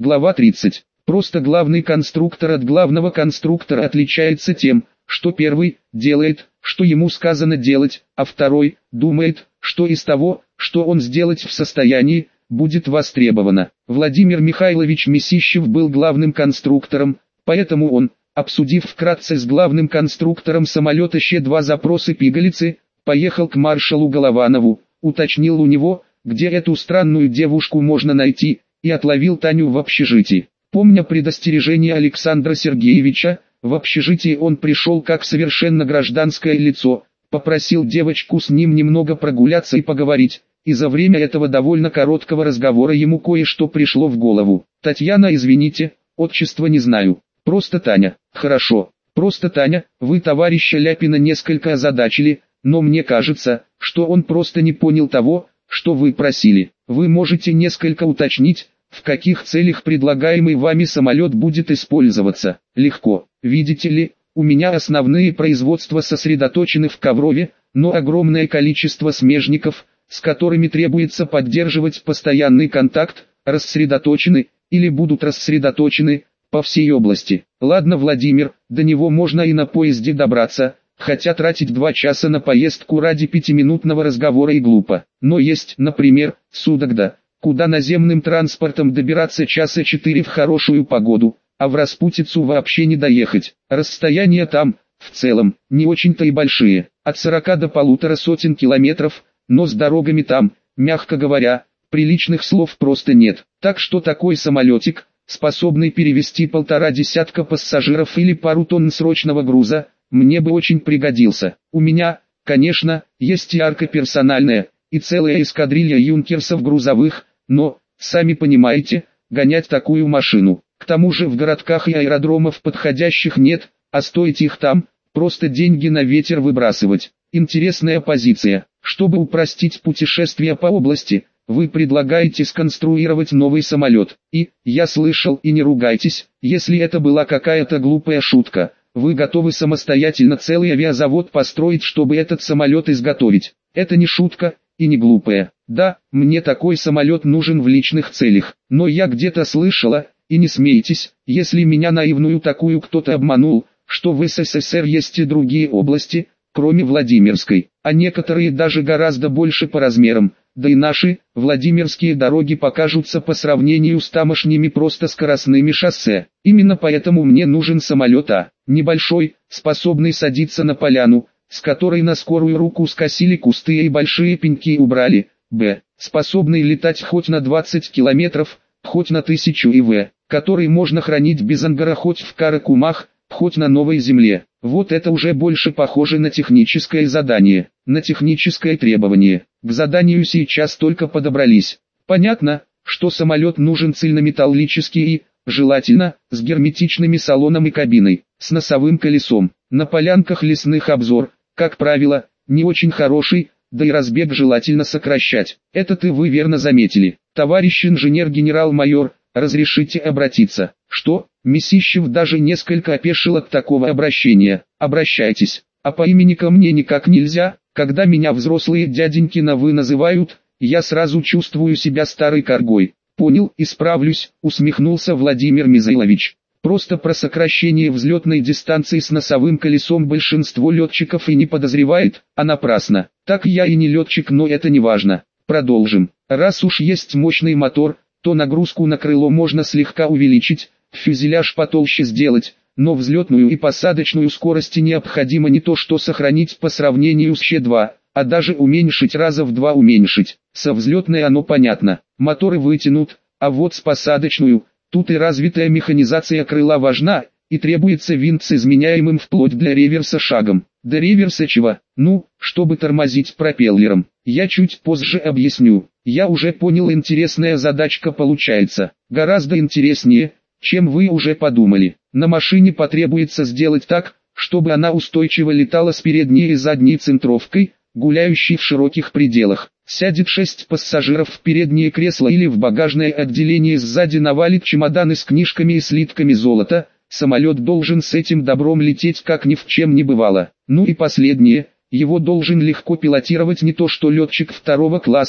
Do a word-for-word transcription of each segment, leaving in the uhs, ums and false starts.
Глава тридцать. Просто главный конструктор от главного конструктора отличается тем, что первый делает, что ему сказано делать, а второй думает, что из того, что он сделать в состоянии, будет востребовано. Владимир Михайлович Месищев был главным конструктором, поэтому он, обсудив вкратце с главным конструктором самолета Щ два запросы пигалицы, поехал к маршалу Голованову, уточнил у него, где эту странную девушку можно найти, и отловил Таню в общежитии. Помня предостережение Александра Сергеевича, в общежитие он пришел как совершенно гражданское лицо, попросил девочку с ним немного прогуляться и поговорить, и за время этого довольно короткого разговора ему кое-что пришло в голову. «Татьяна, извините, отчество не знаю, просто Таня». «Хорошо, просто Таня, вы товарища Ляпина несколько озадачили, но мне кажется, что он просто не понял того, что вы просили. Вы можете несколько уточнить, в каких целях предлагаемый вами самолет будет использоваться?» «Легко. Видите ли, у меня основные производства сосредоточены в Коврове, но огромное количество смежников, с которыми требуется поддерживать постоянный контакт, рассредоточены, или будут рассредоточены, по всей области. Ладно, Владимир, до него можно и на поезде добраться, хотя тратить два часа на поездку ради пятиминутного разговора и глупо. Но есть, например, Судогда, куда наземным транспортом добираться часа четыре в хорошую погоду, а в распутицу вообще не доехать. Расстояния там, в целом, не очень-то и большие, от сорока до полутора сотен километров, но с дорогами там, мягко говоря, приличных слов просто нет. Так что такой самолетик, способный перевезти полтора десятка пассажиров или пару тонн срочного груза, мне бы очень пригодился. У меня, конечно, есть и арка персональная, и целая эскадрилья юнкерсов грузовых, но, сами понимаете, гонять такую машину. К тому же в городках и аэродромов подходящих нет, а стоить их там, просто деньги на ветер выбрасывать. Интересная позиция. Чтобы упростить путешествия по области, вы предлагаете сконструировать новый самолет. И, я слышал, и не ругайтесь, если это была какая-то глупая шутка, вы готовы самостоятельно целый авиазавод построить, чтобы этот самолет изготовить. Это не шутка, и не глупая. Да, мне такой самолет нужен в личных целях, но я где-то слышала, и не смейтесь, если меня наивную такую кто-то обманул, что в СССР есть и другие области, кроме Владимирской, а некоторые даже гораздо больше по размерам, да и наши, Владимирские дороги покажутся по сравнению с тамошними просто скоростными шоссе. Именно поэтому мне нужен самолет А, небольшой, способный садиться на поляну, с которой на скорую руку скосили кусты и большие пеньки убрали, Б, способный летать хоть на двадцать километров, хоть на тысячу и В, который можно хранить без ангара хоть в Каракумах, хоть на новой земле. Вот это уже больше похоже на техническое задание, на техническое требование. К заданию сейчас только подобрались. Понятно, что самолет нужен цельнометаллический и, желательно, с герметичными салоном и кабиной, с носовым колесом. На полянках лесных обзор, как правило, не очень хороший, да и разбег желательно сокращать. Это-то вы верно заметили. Товарищ инженер-генерал-майор, разрешите обратиться? Что? Месищев даже несколько опешил от такого обращения. Обращайтесь. А по имени ко мне никак нельзя, когда меня взрослые дяденьки на «вы» называют, я сразу чувствую себя старой коргой. Понял, исправлюсь, усмехнулся Владимир Мизайлович. Просто про сокращение взлетной дистанции с носовым колесом большинство летчиков и не подозревает, а напрасно. Так я и не летчик, но это не важно. Продолжим. Раз уж есть мощный мотор, то нагрузку на крыло можно слегка увеличить, фюзеляж потолще сделать, но взлетную и посадочную скорости необходимо не то что сохранить по сравнению с Щ два, а даже уменьшить раза в два уменьшить. Со взлетной оно понятно, моторы вытянут, а вот с посадочную, тут и развитая механизация крыла важна, и требуется винт с изменяемым вплоть для реверса шагом. До реверса чего? Ну, чтобы тормозить пропеллером. Я чуть позже объясню. Я уже понял, интересная задачка получается. Гораздо интереснее, чем вы уже подумали. На машине потребуется сделать так, чтобы она устойчиво летала с передней и задней центровкой, гуляющей в широких пределах. Сядет шесть пассажиров в переднее кресло или в багажное отделение, сзади навалит чемоданы с книжками и слитками золота. Самолет должен с этим добром лететь, как ни в чем не бывало. Ну и последнее, его должен легко пилотировать не то что летчик второго класса,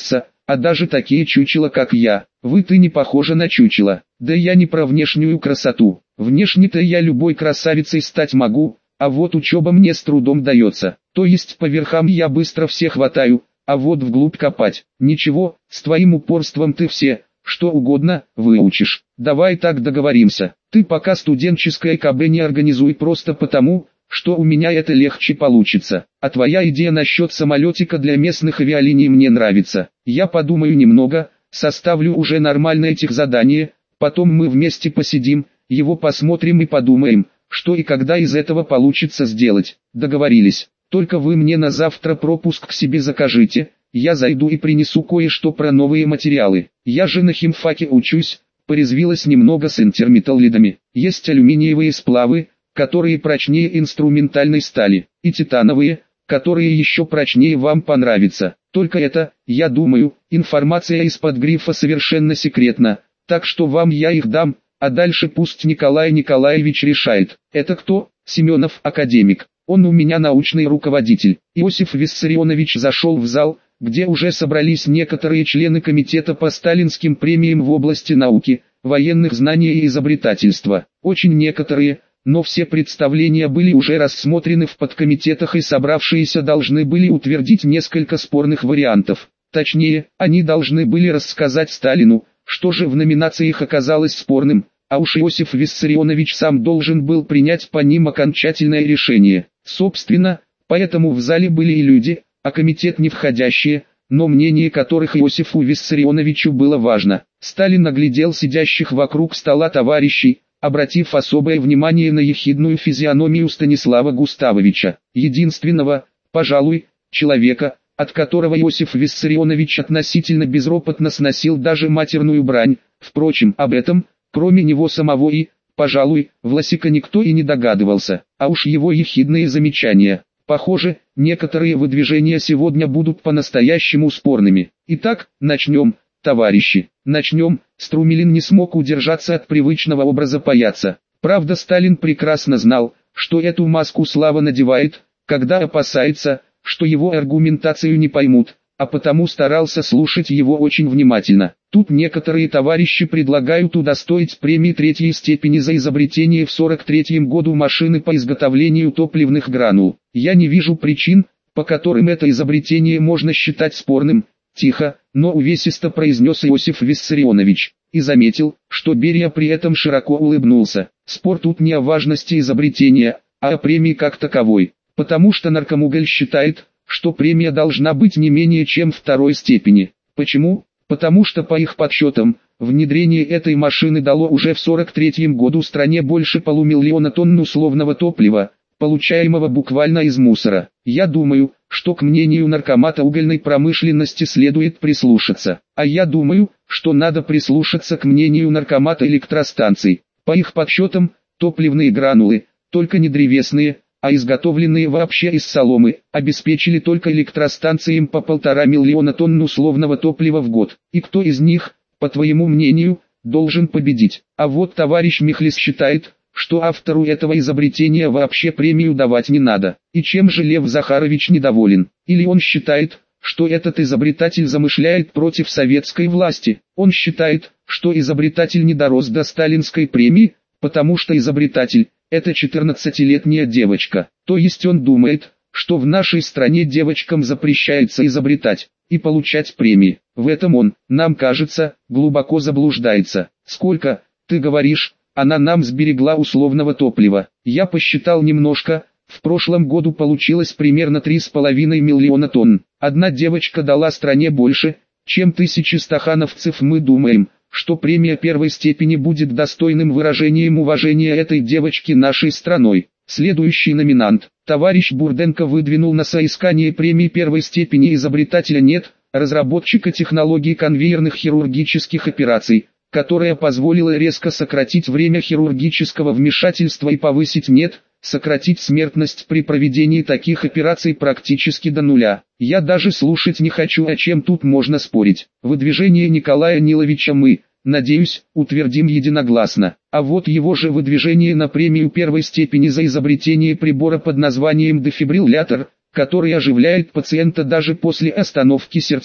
а даже такие чучела, как я. Вы ты не похожа на чучело. Да я не про внешнюю красоту. Внешне-то я любой красавицей стать могу, а вот учеба мне с трудом дается. То есть по верхам я быстро все хватаю, а вот вглубь копать. Ничего, с твоим упорством ты все, что угодно, выучишь. Давай так договоримся. Ты пока студенческое КБ не организуй просто потому, что у меня это легче получится. А твоя идея насчет самолетика для местных авиалиний мне нравится. Я подумаю немного, составлю уже нормальное техзадание, потом мы вместе посидим, его посмотрим и подумаем, что и когда из этого получится сделать. Договорились. Только вы мне на завтра пропуск к себе закажите, я зайду и принесу кое-что про новые материалы. Я же на химфаке учусь, порезвилась немного с интерметаллидами. Есть алюминиевые сплавы, которые прочнее инструментальной стали, и титановые, которые еще прочнее вам понравятся. Только это, я думаю, информация из-под грифа совершенно секретна, так что вам я их дам, а дальше пусть Николай Николаевич решает. Это кто? Семенов, академик. Он у меня научный руководитель. Иосиф Виссарионович зашел в зал, где уже собрались некоторые члены комитета по сталинским премиям в области науки, военных знаний и изобретательства. Очень некоторые, но все представления были уже рассмотрены в подкомитетах и собравшиеся должны были утвердить несколько спорных вариантов. Точнее, они должны были рассказать Сталину, что же в номинациях оказалось спорным, а уж Иосиф Виссарионович сам должен был принять по ним окончательное решение. Собственно, поэтому в зале были и люди, а комитет не входящие, но мнение которых Иосифу Виссарионовичу было важно. Сталин оглядел сидящих вокруг стола товарищей, обратив особое внимание на ехидную физиономию Станислава Густавовича, единственного, пожалуй, человека, от которого Иосиф Виссарионович относительно безропотно сносил даже матерную брань. Впрочем, об этом, кроме него самого и, пожалуй, Власика никто и не догадывался, а уж его ехидные замечания. Похоже, некоторые выдвижения сегодня будут по-настоящему спорными. Итак, начнем, товарищи, начнем. Струмилин не смог удержаться от привычного образа паяца. Правда, Сталин прекрасно знал, что эту маску Слава надевает, когда опасается, что его аргументацию не поймут, а потому старался слушать его очень внимательно. Тут некоторые товарищи предлагают удостоить премии третьей степени за изобретение в сорок третьем году машины по изготовлению топливных гранул. Я не вижу причин, по которым это изобретение можно считать спорным. Тихо, но увесисто произнес Иосиф Виссарионович, и заметил, что Берия при этом широко улыбнулся. Спор тут не о важности изобретения, а о премии как таковой, потому что наркомуголь считает, что премия должна быть не менее чем второй степени. Почему? Потому что по их подсчетам, внедрение этой машины дало уже в сорок третьем году стране больше полумиллиона тонн условного топлива, получаемого буквально из мусора. Я думаю, что к мнению наркомата угольной промышленности следует прислушаться. А я думаю, что надо прислушаться к мнению наркомата электростанций. По их подсчетам, топливные гранулы, только не древесные, а изготовленные вообще из соломы, обеспечили только электростанциям по полтора миллиона тонн условного топлива в год. И кто из них, по твоему мнению, должен победить? А вот товарищ Михлис считает, что автору этого изобретения вообще премию давать не надо. И чем же Лев Захарович недоволен? Или он считает, что этот изобретатель замышляет против советской власти? Он считает, что изобретатель не дорос до сталинской премии, потому что изобретатель – это четырнадцатилетняя девочка. То есть он думает, что в нашей стране девочкам запрещается изобретать и получать премии. В этом он, нам кажется, глубоко заблуждается. Сколько, ты говоришь, она нам сберегла условного топлива? Я посчитал немножко, в прошлом году получилось примерно три с половиной миллиона тонн. Одна девочка дала стране больше, чем тысячи стахановцев. Мы думаем, что премия первой степени будет достойным выражением уважения этой девочки нашей страной. Следующий номинант, товарищ Бурденко, выдвинул на соискание премии первой степени изобретателя НЕТ, разработчика технологий конвейерных хирургических операций, которая позволила резко сократить время хирургического вмешательства и повысить НЕТ, сократить смертность при проведении таких операций практически до нуля. Я даже слушать не хочу, о чем тут можно спорить. Выдвижение Николая Ниловича мы, надеюсь, утвердим единогласно. А вот его же выдвижение на премию первой степени за изобретение прибора под названием дефибриллятор, который оживляет пациента даже после остановки сердца.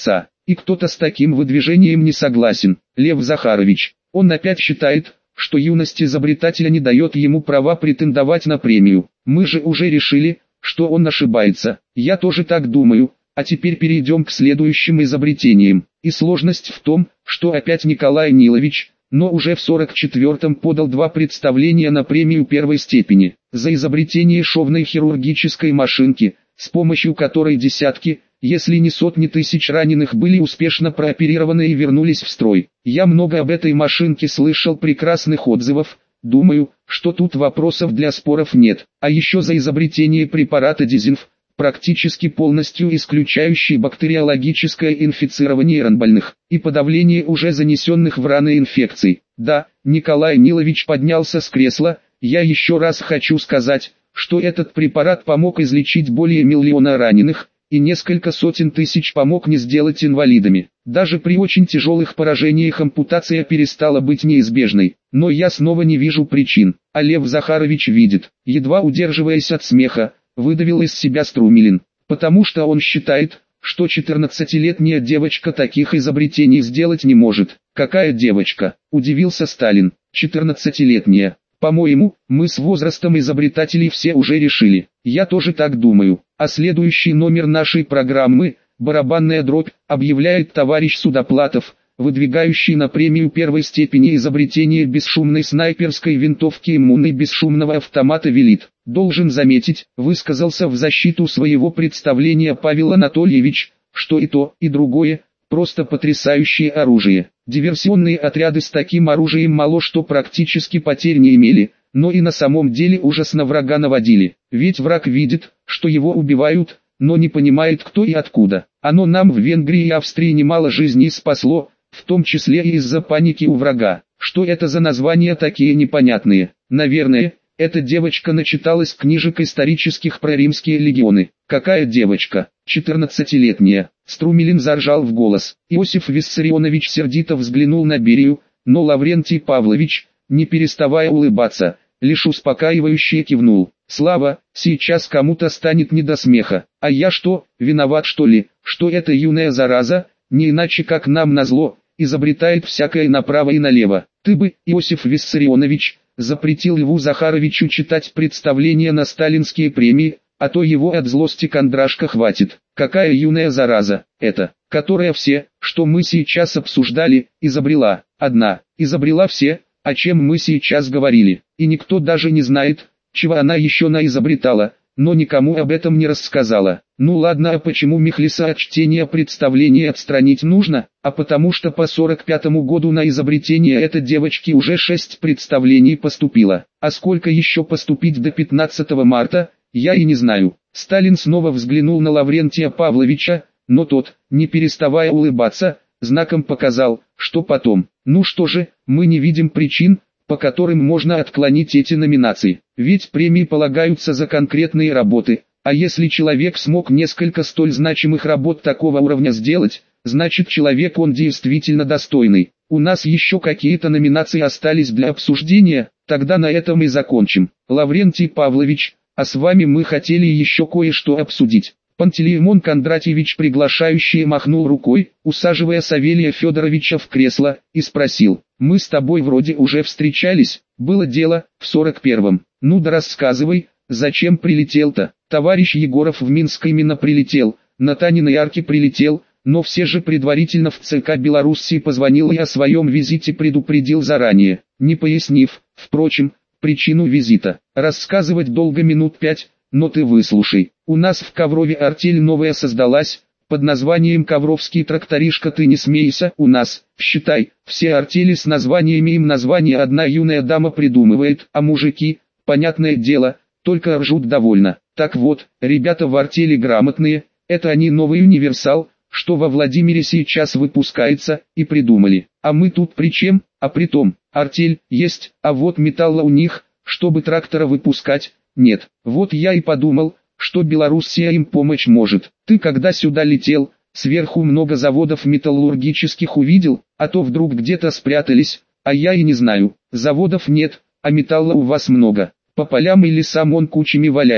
И кто-то с таким выдвижением не согласен. Лев Захарович. Он опять считает, что юность изобретателя не дает ему права претендовать на премию. Мы же уже решили, что он ошибается. Я тоже так думаю. А теперь перейдем к следующим изобретениям. И сложность в том, что опять Николай Нилович, но уже в сорок четвёртом подал два представления на премию первой степени. За изобретение шовной хирургической машинки, с помощью которой десятки, если не сотни тысяч раненых были успешно прооперированы и вернулись в строй. Я много об этой машинке слышал прекрасных отзывов, думаю, что тут вопросов для споров нет. А еще за изобретение препарата Дизинф, практически полностью исключающий бактериологическое инфицирование ранбольных и подавление уже занесенных в раны инфекций. Да, Николай Нилович поднялся с кресла, я еще раз хочу сказать, что этот препарат помог излечить более миллиона раненых, и несколько сотен тысяч помог не сделать инвалидами. Даже при очень тяжелых поражениях ампутация перестала быть неизбежной. Но я снова не вижу причин, а Лев Захарович видит. Едва удерживаясь от смеха, выдавил из себя Струмилин, потому что он считает, что четырнадцатилетняя девочка таких изобретений сделать не может. Какая девочка? Удивился Сталин. четырнадцатилетняя. По-моему, мы с возрастом изобретателей все уже решили. Я тоже так думаю. А следующий номер нашей программы, барабанная дробь, объявляет товарищ Судоплатов, выдвигающий на премию первой степени изобретение бесшумной снайперской винтовки иммунной бесшумного автомата велит. Должен заметить, высказался в защиту своего представления Павел Анатольевич, что и то, и другое, просто потрясающее оружие. Диверсионные отряды с таким оружием мало что практически потерь не имели, но и на самом деле ужас на врага наводили. Ведь враг видит, что его убивают, но не понимает кто и откуда. Оно нам в Венгрии и Австрии немало жизней спасло, в том числе и из-за паники у врага. Что это за названия такие непонятные? Наверное, эта девочка начиталась книжек исторических про римские легионы. Какая девочка? четырнадцатилетняя. Струмилин заржал в голос. Иосиф Виссарионович сердито взглянул на Берию, но Лаврентий Павлович, не переставая улыбаться, лишь успокаивающе кивнул. Слава, сейчас кому-то станет не до смеха. А я что, виноват что ли, что эта юная зараза, не иначе как нам назло, изобретает всякое направо и налево. Ты бы, Иосиф Виссарионович, запретил Льву Захаровичу читать представления на сталинские премии, а то его от злости кондрашка хватит. Какая юная зараза, это, которая все, что мы сейчас обсуждали, изобрела. Одна, изобрела все, о чем мы сейчас говорили, и никто даже не знает, чего она еще наизобретала, но никому об этом не рассказала. Ну ладно, а почему Михлиса от чтения представления отстранить нужно? А потому что по сорок пятому году на изобретение этой девочки уже шесть представлений поступило. А сколько еще поступить до пятнадцатого марта, я и не знаю. Сталин снова взглянул на Лаврентия Павловича, но тот, не переставая улыбаться, знаком показал, что потом. Ну что же, мы не видим причин, по которым можно отклонить эти номинации. Ведь премии полагаются за конкретные работы, а если человек смог несколько столь значимых работ такого уровня сделать, значит человек он действительно достойный. У нас еще какие-то номинации остались для обсуждения, тогда на этом и закончим. Лаврентий Павлович, а с вами мы хотели еще кое-что обсудить. Пантелеимон Кондратьевич приглашающе махнул рукой, усаживая Савелия Федоровича в кресло, и спросил: «Мы с тобой вроде уже встречались, было дело, в сорок первом. Ну да рассказывай, зачем прилетел-то?» Товарищ Егоров в Минск именно прилетел, на Таниной арке прилетел, но все же предварительно в ЦК Белоруссии позвонил и о своем визите предупредил заранее, не пояснив, впрочем, причину визита. Рассказывать долго минут пять, но ты выслушай. У нас в Коврове артель новая создалась, под названием «Ковровский тракторишка». Ты не смейся, у нас, считай, все артели с названиями им название одна юная дама придумывает, а мужики, понятное дело, только ржут довольно. Так вот, ребята в артели грамотные, это они новый универсал, что во Владимире сейчас выпускается, и придумали. А мы тут при чем? А при том, артель есть, а вот металла у них, чтобы трактора выпускать, нет. Вот я и подумал, что Белоруссия им помочь может. Ты когда сюда летел, сверху много заводов металлургических увидел, а то вдруг где-то спрятались, а я и не знаю. Заводов нет, а металла у вас много. По полям и лесам он кучами валяется.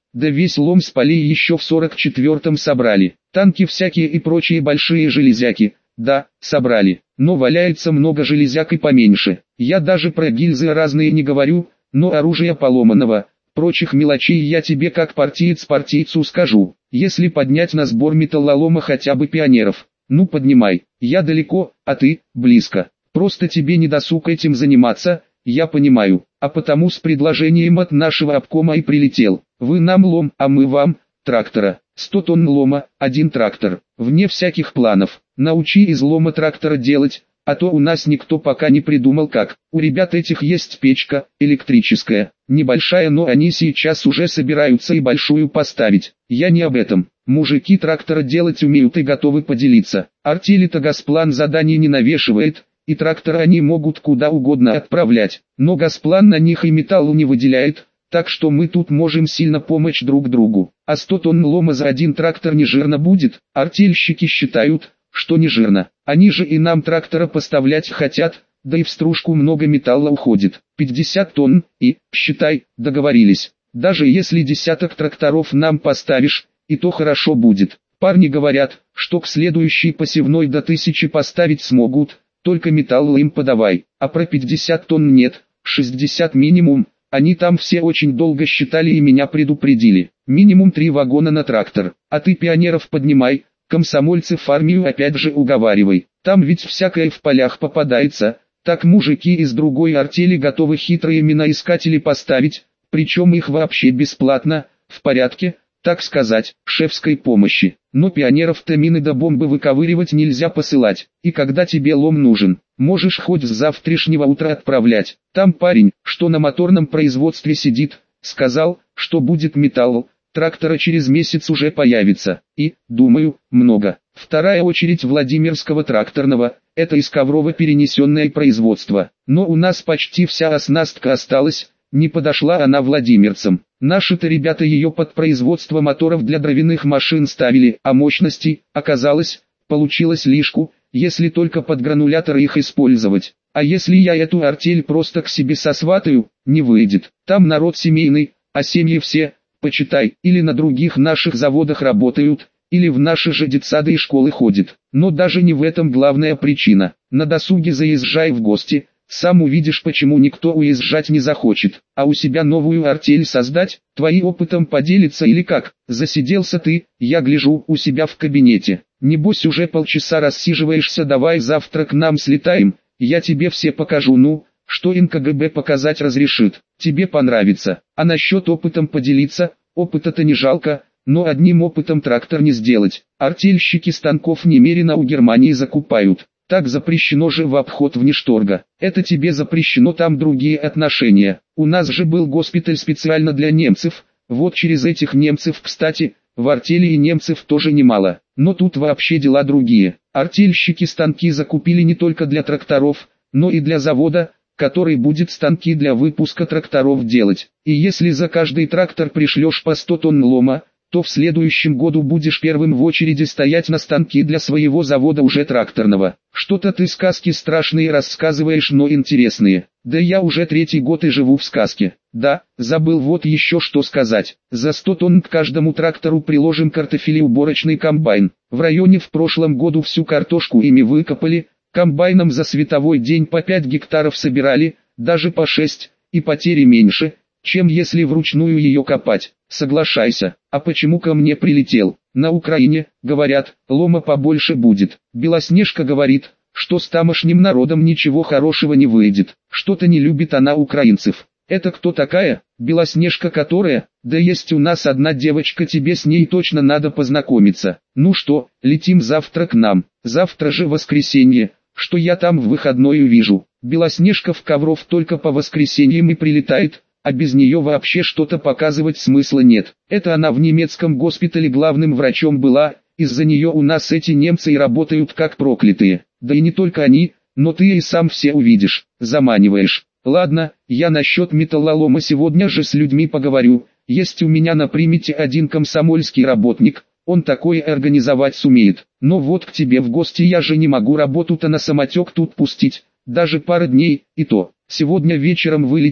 да весь лом с полей еще в сорок четвёртом собрали. Танки всякие и прочие большие железяки, да, собрали, но валяется много железяк и поменьше. Я даже про гильзы разные не говорю, но оружие поломанного, прочих мелочей я тебе как партиец партийцу скажу. Если поднять на сбор металлолома хотя бы пионеров, ну поднимай, я далеко, а ты, близко. Просто тебе не досуг этим заниматься, я понимаю, а потому с предложением от нашего обкома и прилетел. Вы нам лом, а мы вам, трактора. сто тонн лома, один трактор, вне всяких планов. Научи из лома трактора делать, а то у нас никто пока не придумал как. У ребят этих есть печка, электрическая, небольшая, но они сейчас уже собираются и большую поставить. Я не об этом. Мужики трактора делать умеют и готовы поделиться. Артели-то Госплан заданий не навешивает, и трактора они могут куда угодно отправлять. Но Госплан на них и металлу не выделяет, так что мы тут можем сильно помочь друг другу. А сто тонн лома за один трактор не жирно будет? Артельщики считают, что не жирно. Они же и нам трактора поставлять хотят, да и в стружку много металла уходит. пятьдесят тонн, и, считай, договорились. Даже если десяток тракторов нам поставишь, и то хорошо будет. Парни говорят, что к следующей посевной до тысячи поставить смогут, только металл им подавай. А про пятьдесят тонн нет, шестьдесят минимум. Они там все очень долго считали и меня предупредили. Минимум три вагона на трактор. А ты пионеров поднимай, комсомольцев в армию опять же уговаривай. Там ведь всякое в полях попадается. Так мужики из другой артели готовы хитрые миноискатели поставить, причем их вообще бесплатно, в порядке, так сказать, шефской помощи. Но пионеров-то мины да бомбы выковыривать нельзя посылать. И когда тебе лом нужен, можешь хоть с завтрашнего утра отправлять. Там парень, что на моторном производстве сидит, сказал, что будет металл, трактора через месяц уже появится. И, думаю, много. Вторая очередь Владимирского тракторного, это из Коврова перенесенное производство. Но у нас почти вся оснастка осталась, не подошла она владимирцам. Наши-то ребята ее под производство моторов для дровяных машин ставили, а мощностей, оказалось, получилось лишку, если только под грануляторы их использовать. А если я эту артель просто к себе сосватаю, не выйдет. Там народ семейный, а семьи все, почитай, или на других наших заводах работают, или в наши же детсады и школы ходят. Но даже не в этом главная причина. На досуге заезжай в гости, сам увидишь, почему никто уезжать не захочет. А у себя новую артель создать, твои опытом поделиться или как? Засиделся ты, я гляжу, у себя в кабинете. Небось уже полчаса рассиживаешься, давай завтра к нам слетаем, я тебе все покажу, ну, что эн ка гэ бэ показать разрешит. Тебе понравится. А насчет опытом поделиться, опыта-то не жалко, но одним опытом трактор не сделать. Артельщики станков немерено у Германии закупают. Так запрещено же в обход внешторга. Это тебе запрещено, там другие отношения. У нас же был госпиталь специально для немцев, вот через этих немцев, кстати, в артели и немцев тоже немало. Но тут вообще дела другие. Артельщики станки закупили не только для тракторов, но и для завода, который будет станки для выпуска тракторов делать. И если за каждый трактор пришлешь по сто тонн лома, то в следующем году будешь первым в очереди стоять на станки для своего завода уже тракторного. Что-то ты сказки страшные рассказываешь, но интересные. Да я уже третий год и живу в сказке. Да, забыл вот еще что сказать. За сто тонн к каждому трактору приложим картофелеуборочный комбайн. В районе в прошлом году всю картошку ими выкопали, комбайном за световой день по пять гектаров собирали, даже по шесть, и потери меньше, чем если вручную ее копать. Соглашайся. А почему ко мне прилетел? На Украине, говорят, лома побольше будет. Белоснежка говорит, что с тамошним народом ничего хорошего не выйдет. Что-то не любит она украинцев. Это кто такая? Белоснежка которая? Да есть у нас одна девочка, тебе с ней точно надо познакомиться. Ну что, летим завтра к нам. Завтра же воскресенье, что я там в выходной увижу. Белоснежка в Ковров только по воскресеньям и прилетает, а без нее вообще что-то показывать смысла нет. Это она в немецком госпитале главным врачом была, из-за нее у нас эти немцы и работают как проклятые. Да и не только они, но ты и сам все увидишь, заманиваешь. Ладно, я насчет металлолома сегодня же с людьми поговорю, есть у меня на примете один комсомольский работник, он такое организовать сумеет. Но вот к тебе в гости я же не могу работу-то на самотек тут пустить, даже пара дней, и то. Сегодня вечером вылетим,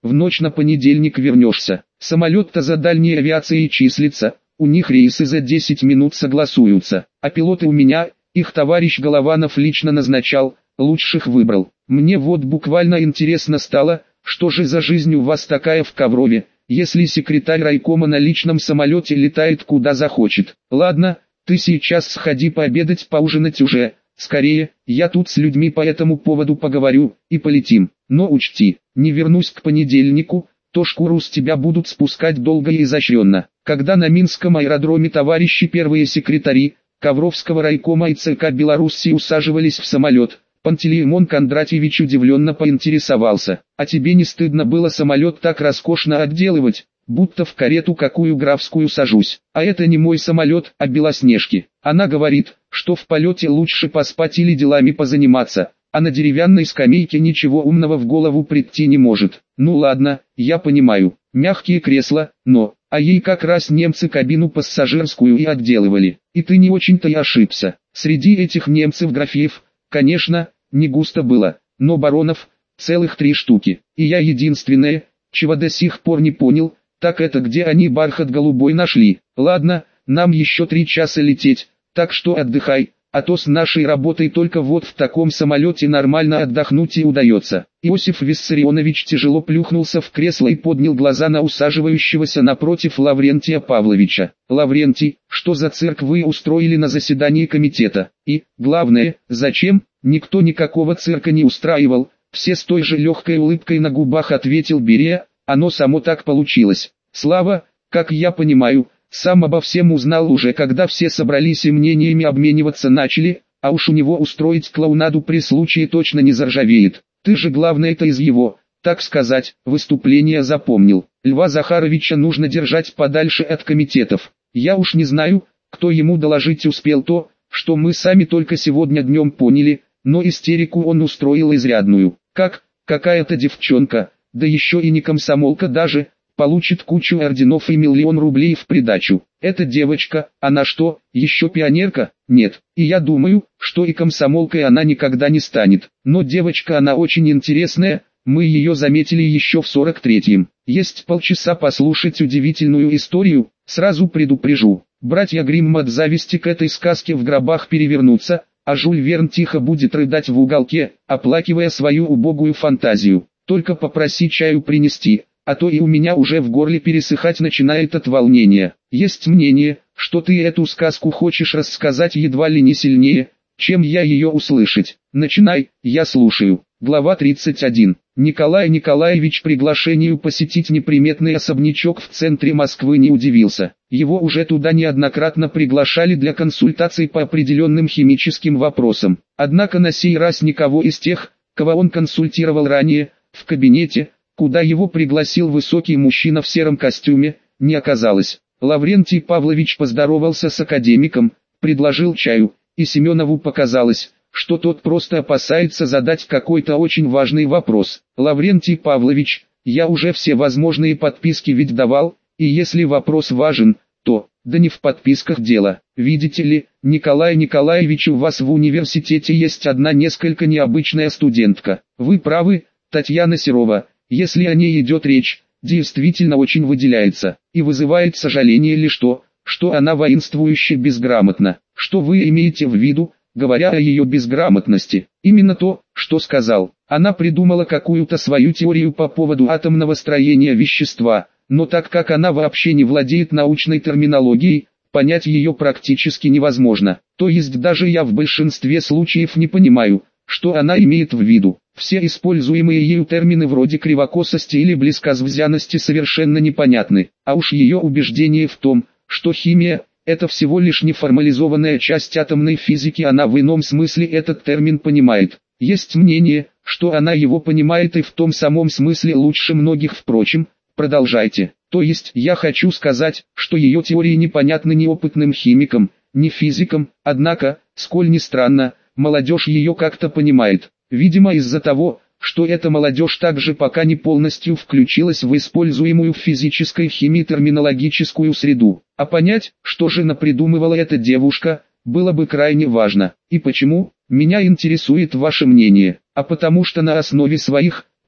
в ночь на понедельник вернешься. Самолет-то за дальней авиацией числится, у них рейсы за десять минут согласуются, а пилоты у меня, их товарищ Голованов лично назначал, лучших выбрал. Мне вот буквально интересно стало, что же за жизнь у вас такая в Коврове, если секретарь райкома на личном самолете летает куда захочет. Ладно, ты сейчас сходи пообедать, поужинать уже, скорее, я тут с людьми по этому поводу поговорю, и полетим. Но учти, не вернусь к понедельнику, то шкуру с тебя будут спускать долго и изощренно. Когда на Минском аэродроме товарищи первые секретари Ковровского райкома и ЦК Белоруссии усаживались в самолет, Пантелеймон Кондратьевич удивленно поинтересовался: а тебе не стыдно было самолет так роскошно отделывать, будто в карету какую графскую сажусь? А это не мой самолет, а Белоснежки. Она говорит, что в полете лучше поспать или делами позаниматься, а на деревянной скамейке ничего умного в голову прийти не может. Ну ладно, я понимаю, мягкие кресла, но, а ей как раз немцы кабину пассажирскую и отделывали. И ты не очень-то и ошибся. Среди этих немцев-графеев, конечно, не густо было, но баронов, целых три штуки. И я единственное, чего до сих пор не понял, так это где они бархат голубой нашли. Ладно, нам еще три часа лететь, так что отдыхай, а то с нашей работой только вот в таком самолете нормально отдохнуть и удается. Иосиф Виссарионович тяжело плюхнулся в кресло и поднял глаза на усаживающегося напротив Лаврентия Павловича. Лаврентий, что за цирк вы устроили на заседании комитета? И, главное, зачем? Никто никакого цирка не устраивал, все с той же легкой улыбкой на губах ответил Берия, оно само так получилось. Слава, как я понимаю, сам обо всем узнал уже, когда все собрались и мнениями обмениваться начали, а уж у него устроить клоунаду при случае точно не заржавеет. Ты же главное-то из его, так сказать, выступления запомнил. Льва Захаровича нужно держать подальше от комитетов. Я уж не знаю, кто ему доложить успел то, что мы сами только сегодня днем поняли, но истерику он устроил изрядную. Как, какая-то девчонка, да еще и не комсомолка даже, получит кучу орденов и миллион рублей в придачу. Эта девочка, она что, еще пионерка? Нет. И я думаю, что и комсомолкой она никогда не станет. Но девочка она очень интересная, мы ее заметили еще в сорок третьем. Есть полчаса послушать удивительную историю, сразу предупрежу. Братья Гримм от зависти к этой сказке в гробах перевернутся, а Жюль Верн тихо будет рыдать в уголке, оплакивая свою убогую фантазию. Только попроси чаю принести, а то и у меня уже в горле пересыхать начинает от волнения. Есть мнение, что ты эту сказку хочешь рассказать едва ли не сильнее, чем я ее услышать. Начинай, я слушаю. Глава тридцать один. Николай Николаевич приглашению посетить неприметный особнячок в центре Москвы не удивился. Его уже туда неоднократно приглашали для консультаций по определенным химическим вопросам. Однако на сей раз никого из тех, кого он консультировал ранее, в кабинете, куда его пригласил высокий мужчина в сером костюме, не оказалось. Лаврентий Павлович поздоровался с академиком, предложил чаю, и Семенову показалось, что тот просто опасается задать какой-то очень важный вопрос. Лаврентий Павлович, я уже все возможные подписки ведь давал, и если вопрос важен, то, да не в подписках дело. Видите ли, Николай Николаевич, у вас в университете есть одна несколько необычная студентка. Вы правы, Татьяна Серова, если о ней идет речь, действительно очень выделяется, и вызывает сожаление лишь то, что она воинствующе безграмотна. Что вы имеете в виду, говоря о ее безграмотности? Именно то, что сказал. Она придумала какую-то свою теорию по поводу атомного строения вещества, но так как она вообще не владеет научной терминологией, понять ее практически невозможно. То есть даже я в большинстве случаев не понимаю, что она имеет в виду. Все используемые ею термины вроде кривокосости или близкозвязанности совершенно непонятны, а уж ее убеждение в том, что химия – это всего лишь неформализованная часть атомной физики, она в ином смысле этот термин понимает. Есть мнение, что она его понимает и в том самом смысле лучше многих, впрочем. Продолжайте. То есть я хочу сказать, что ее теории непонятны ни опытным химикам, ни физикам, однако, сколь ни странно, молодежь ее как-то понимает. Видимо из-за того, что эта молодежь также пока не полностью включилась в используемую в физической химии терминологическую среду. А понять, что же напридумывала эта девушка, было бы крайне важно. И почему? Меня интересует ваше мнение. А потому что на основе своих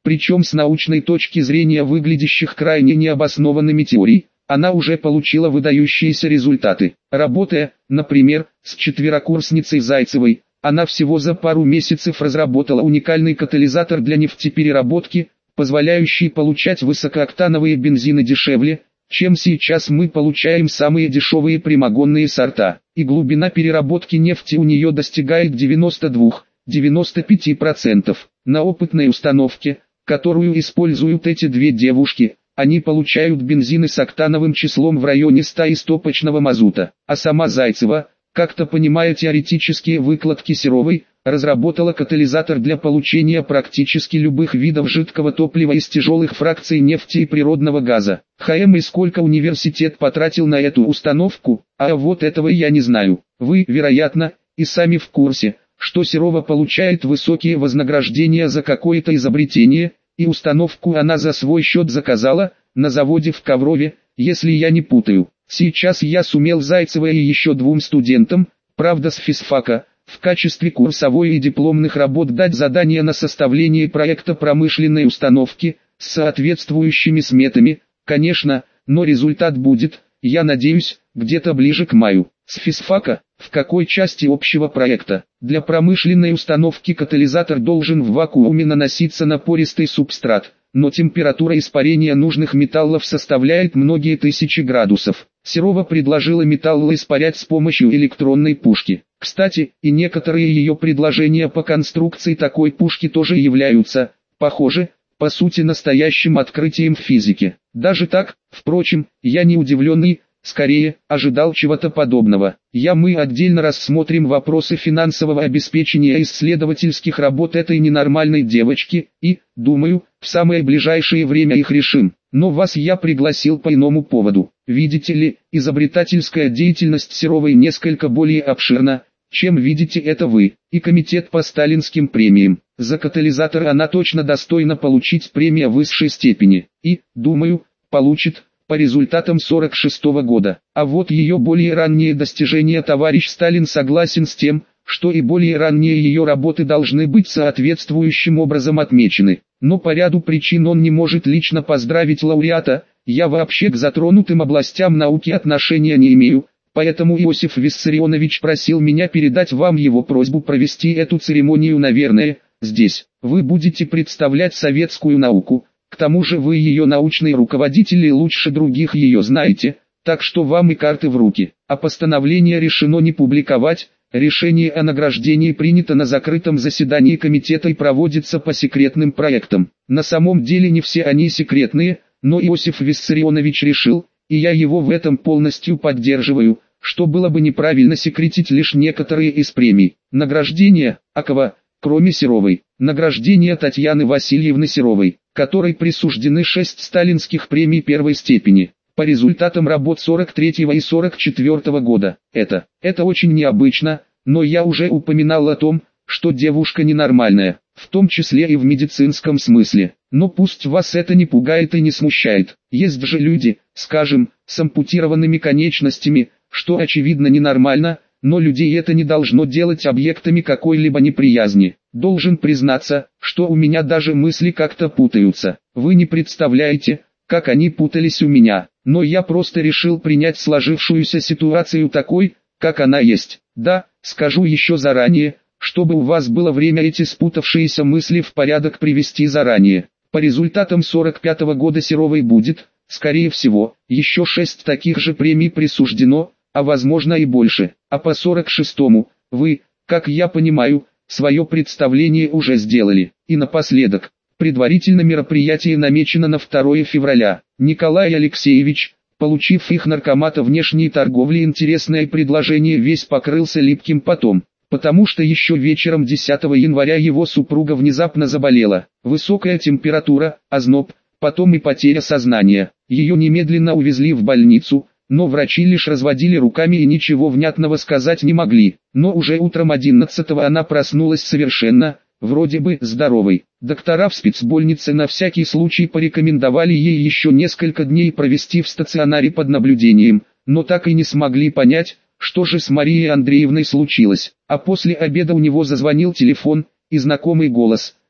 причем с научной точки зрения выглядящих крайне необоснованными теорий, она уже получила выдающиеся результаты. Работая, например, с четверокурсницей Зайцевой, она всего за пару месяцев разработала уникальный катализатор для нефтепереработки, позволяющий получать высокооктановые бензины дешевле, чем сейчас мы получаем самые дешевые прямогонные сорта, и глубина переработки нефти у нее достигает девяноста двух — девяноста пяти процентов. На опытной установке, которую используют эти две девушки, они получают бензины с октановым числом в районе ста истопочного мазута, а сама Зайцева, как-то понимая теоретические выкладки Серовой, разработала катализатор для получения практически любых видов жидкого топлива из тяжелых фракций нефти и природного газа. ХМ и сколько университет потратил на эту установку, а вот этого я не знаю. Вы, вероятно, и сами в курсе, что Серова получает высокие вознаграждения за какое-то изобретение, и установку она за свой счет заказала, на заводе в Коврове, если я не путаю. Сейчас я сумел Зайцевой и еще двум студентам, правда с физфака, в качестве курсовой и дипломных работ дать задание на составление проекта промышленной установки, с соответствующими сметами, конечно, но результат будет, я надеюсь, где-то ближе к маю. С физфака, в какой части общего проекта? Для промышленной установки катализатор должен в вакууме наноситься на пористый субстрат, но температура испарения нужных металлов составляет многие тысячи градусов. Серова предложила металлы испарять с помощью электронной пушки. Кстати, и некоторые ее предложения по конструкции такой пушки тоже являются, похоже, по сути настоящим открытием в физике. Даже так, впрочем, я не удивленный, скорее, ожидал чего-то подобного. Я мы отдельно рассмотрим вопросы финансового обеспечения исследовательских работ этой ненормальной девочки, и, думаю, в самое ближайшее время их решим. Но вас я пригласил по иному поводу. Видите ли, изобретательская деятельность Серовой несколько более обширна, чем видите это вы, и комитет по сталинским премиям. За катализатор она точно достойна получить премию высшей степени, и, думаю, получит, по результатам сорок шестого года. А вот ее более ранние достижения товарищ Сталин согласен с тем, что и более ранние ее работы должны быть соответствующим образом отмечены. Но по ряду причин он не может лично поздравить лауреата, я вообще к затронутым областям науки отношения не имею, поэтому Иосиф Виссарионович просил меня передать вам его просьбу провести эту церемонию, наверное, здесь. Вы будете представлять советскую науку. К тому же вы ее научный руководитель и лучше других ее знаете, так что вам и карты в руки. А постановление решено не публиковать, решение о награждении принято на закрытом заседании комитета и проводится по секретным проектам. На самом деле не все они секретные, но Иосиф Виссарионович решил, и я его в этом полностью поддерживаю, что было бы неправильно секретить лишь некоторые из премий. Награждение, а кого, кроме Серовой, награждение Татьяны Васильевны Серовой, которой присуждены шесть сталинских премий первой степени, по результатам работ сорок третьего и сорок четвёртого года. Это, это очень необычно, но я уже упоминал о том, что девушка ненормальная, в том числе и в медицинском смысле. Но пусть вас это не пугает и не смущает. Есть же люди, скажем, с ампутированными конечностями, что очевидно ненормально, но людей это не должно делать объектами какой-либо неприязни. Должен признаться, что у меня даже мысли как-то путаются. Вы не представляете, как они путались у меня, но я просто решил принять сложившуюся ситуацию такой, как она есть. Да, скажу еще заранее, чтобы у вас было время эти спутавшиеся мысли в порядок привести заранее. По результатам сорок пятого года Серовой будет, скорее всего, еще шесть таких же премий присуждено, а возможно и больше. А по сорок шестому, вы, как я понимаю, свое представление уже сделали. И напоследок, предварительно мероприятие намечено на второе февраля. Николай Алексеевич, получив их наркомата внешней торговли интересное предложение, весь покрылся липким потом, потому что еще вечером десятого января его супруга внезапно заболела. Высокая температура, озноб, потом и потеря сознания. Ее немедленно увезли в больницу, но врачи лишь разводили руками и ничего внятного сказать не могли. Но уже утром одиннадцатого она проснулась совершенно, вроде бы, здоровой. Доктора в спецбольнице на всякий случай порекомендовали ей еще несколько дней провести в стационаре под наблюдением, но так и не смогли понять, что же с Марией Андреевной случилось. А после обеда у него зазвонил телефон, и знакомый голос,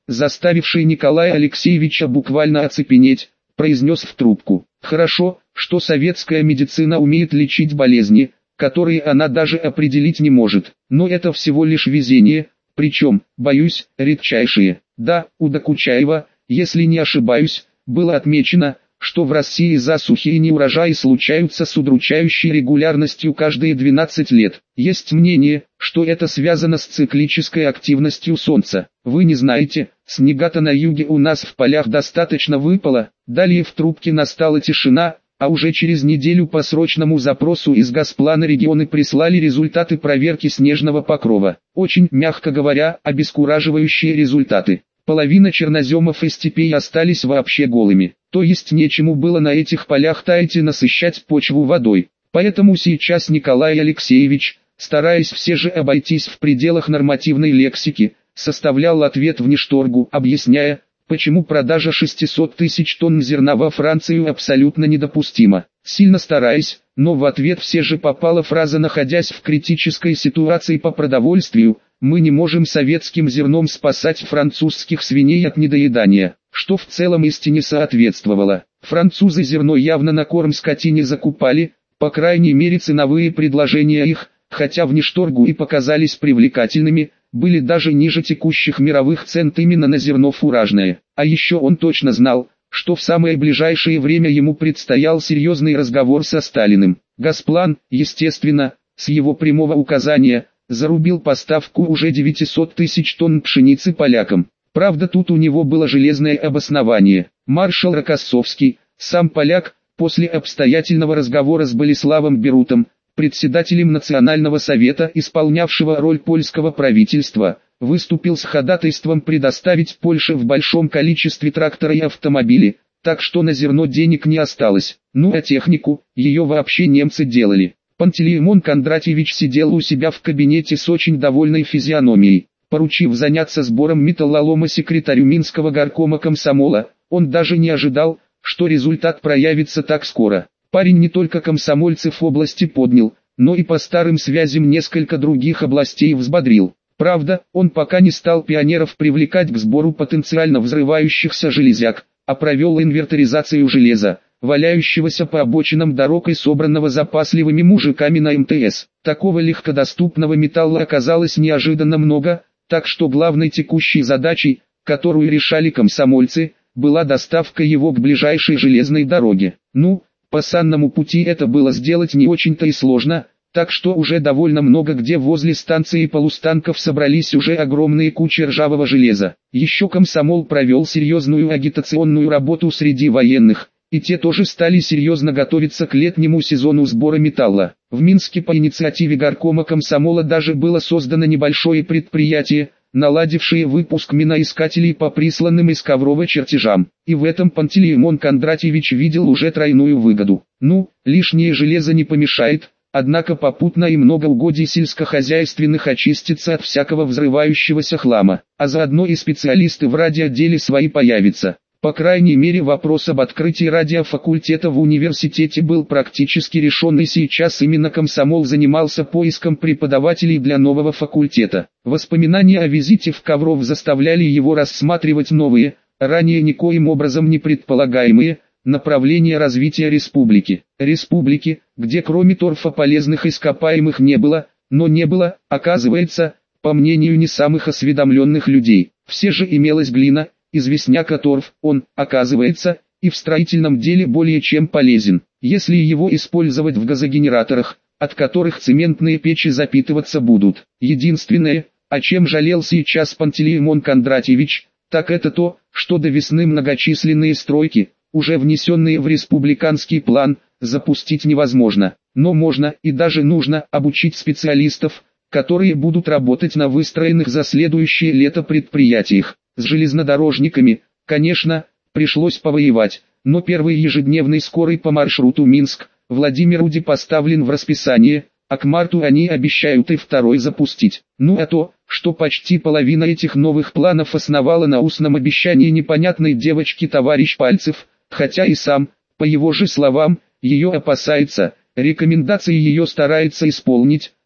заставивший Николая Алексеевича буквально оцепенеть, произнес в трубку: «Хорошо, что советская медицина умеет лечить болезни, которые она даже определить не может, но это всего лишь везение, причем, боюсь, редчайшие». Да, у Докучаева, если не ошибаюсь, было отмечено, что в России засухи и неурожаи случаются с удручающей регулярностью каждые двенадцать лет. Есть мнение, что это связано с циклической активностью Солнца. Вы не знаете, снега-то на юге у нас в полях достаточно выпало. Далее в трубке настала тишина, а уже через неделю по срочному запросу из Госплана регионы прислали результаты проверки снежного покрова. Очень, мягко говоря, обескураживающие результаты. Половина черноземов и степей остались вообще голыми, то есть нечему было на этих полях таять и насыщать почву водой. Поэтому сейчас Николай Алексеевич, стараясь все же обойтись в пределах нормативной лексики, составлял ответ внешторгу, объясняя, почему продажа шестисот тысяч тонн зерна во Францию абсолютно недопустима. Сильно стараясь, но в ответ все же попала фраза: находясь в критической ситуации по продовольствию, мы не можем советским зерном спасать французских свиней от недоедания, что в целом истине соответствовало. Французы зерно явно на корм скотине закупали, по крайней мере ценовые предложения их, хотя внешторгу и показались привлекательными, были даже ниже текущих мировых цен именно на зерно фуражное. А еще он точно знал, что в самое ближайшее время ему предстоял серьезный разговор со Сталиным. Госплан, естественно, с его прямого указания, зарубил поставку уже девятисот тысяч тонн пшеницы полякам. Правда, тут у него было железное обоснование. Маршал Рокоссовский, сам поляк, после обстоятельного разговора с Болеславом Берутом, председателем Национального совета, исполнявшего роль польского правительства, выступил с ходатайством предоставить Польше в большом количестве тракторы и автомобили, так что на зерно денег не осталось. Ну а технику, ее вообще немцы делали. Пантелеимон Кондратьевич сидел у себя в кабинете с очень довольной физиономией. Поручив заняться сбором металлолома секретарю Минского горкома комсомола, он даже не ожидал, что результат проявится так скоро. Парень не только комсомольцев в области поднял, но и по старым связям несколько других областей взбодрил. Правда, он пока не стал пионеров привлекать к сбору потенциально взрывающихся железяк, а провел инвентаризацию железа, валяющегося по обочинам дорог и собранного запасливыми мужиками на эм тэ эс. Такого легкодоступного металла оказалось неожиданно много, так что главной текущей задачей, которую решали комсомольцы, была доставка его к ближайшей железной дороге. Ну, по санному пути это было сделать не очень-то и сложно, так что уже довольно много где возле станции полустанков собрались уже огромные кучи ржавого железа. Еще комсомол провел серьезную агитационную работу среди военных, и те тоже стали серьезно готовиться к летнему сезону сбора металла. В Минске по инициативе горкома комсомола даже было создано небольшое предприятие, наладившее выпуск миноискателей по присланным из Коврова чертежам. И в этом Пантелеимон Кондратьевич видел уже тройную выгоду. Ну, лишнее железо не помешает, однако попутно и много угодий сельскохозяйственных очистится от всякого взрывающегося хлама, а заодно и специалисты в радиоотделе свои появятся. По крайней мере, вопрос об открытии радиофакультета в университете был практически решен, и сейчас именно комсомол занимался поиском преподавателей для нового факультета. Воспоминания о визите в Ковров заставляли его рассматривать новые, ранее никоим образом не предполагаемые, направления развития республики. Республики, где кроме торфа полезных ископаемых не было, но не было, оказывается, по мнению не самых осведомленных людей. Все же имелась глина, известняка торф, он, оказывается, и в строительном деле более чем полезен, если его использовать в газогенераторах, от которых цементные печи запитываться будут. Единственное, о чем жалел сейчас Пантелеимон Кондратьевич, так это то, что до весны многочисленные стройки, уже внесенные в республиканский план, запустить невозможно, но можно и даже нужно обучить специалистов, которые будут работать на выстроенных за следующее лето предприятиях. С железнодорожниками, конечно, пришлось повоевать, но первый ежедневный скорый по маршруту Минск-Владимир-Уди поставлен в расписание, а к марту они обещают и второй запустить. Ну а то, что почти половина этих новых планов основала на устном обещании непонятной девочки товарищ Пальцев, хотя и сам, по его же словам, ее опасается, рекомендации ее старается исполнить,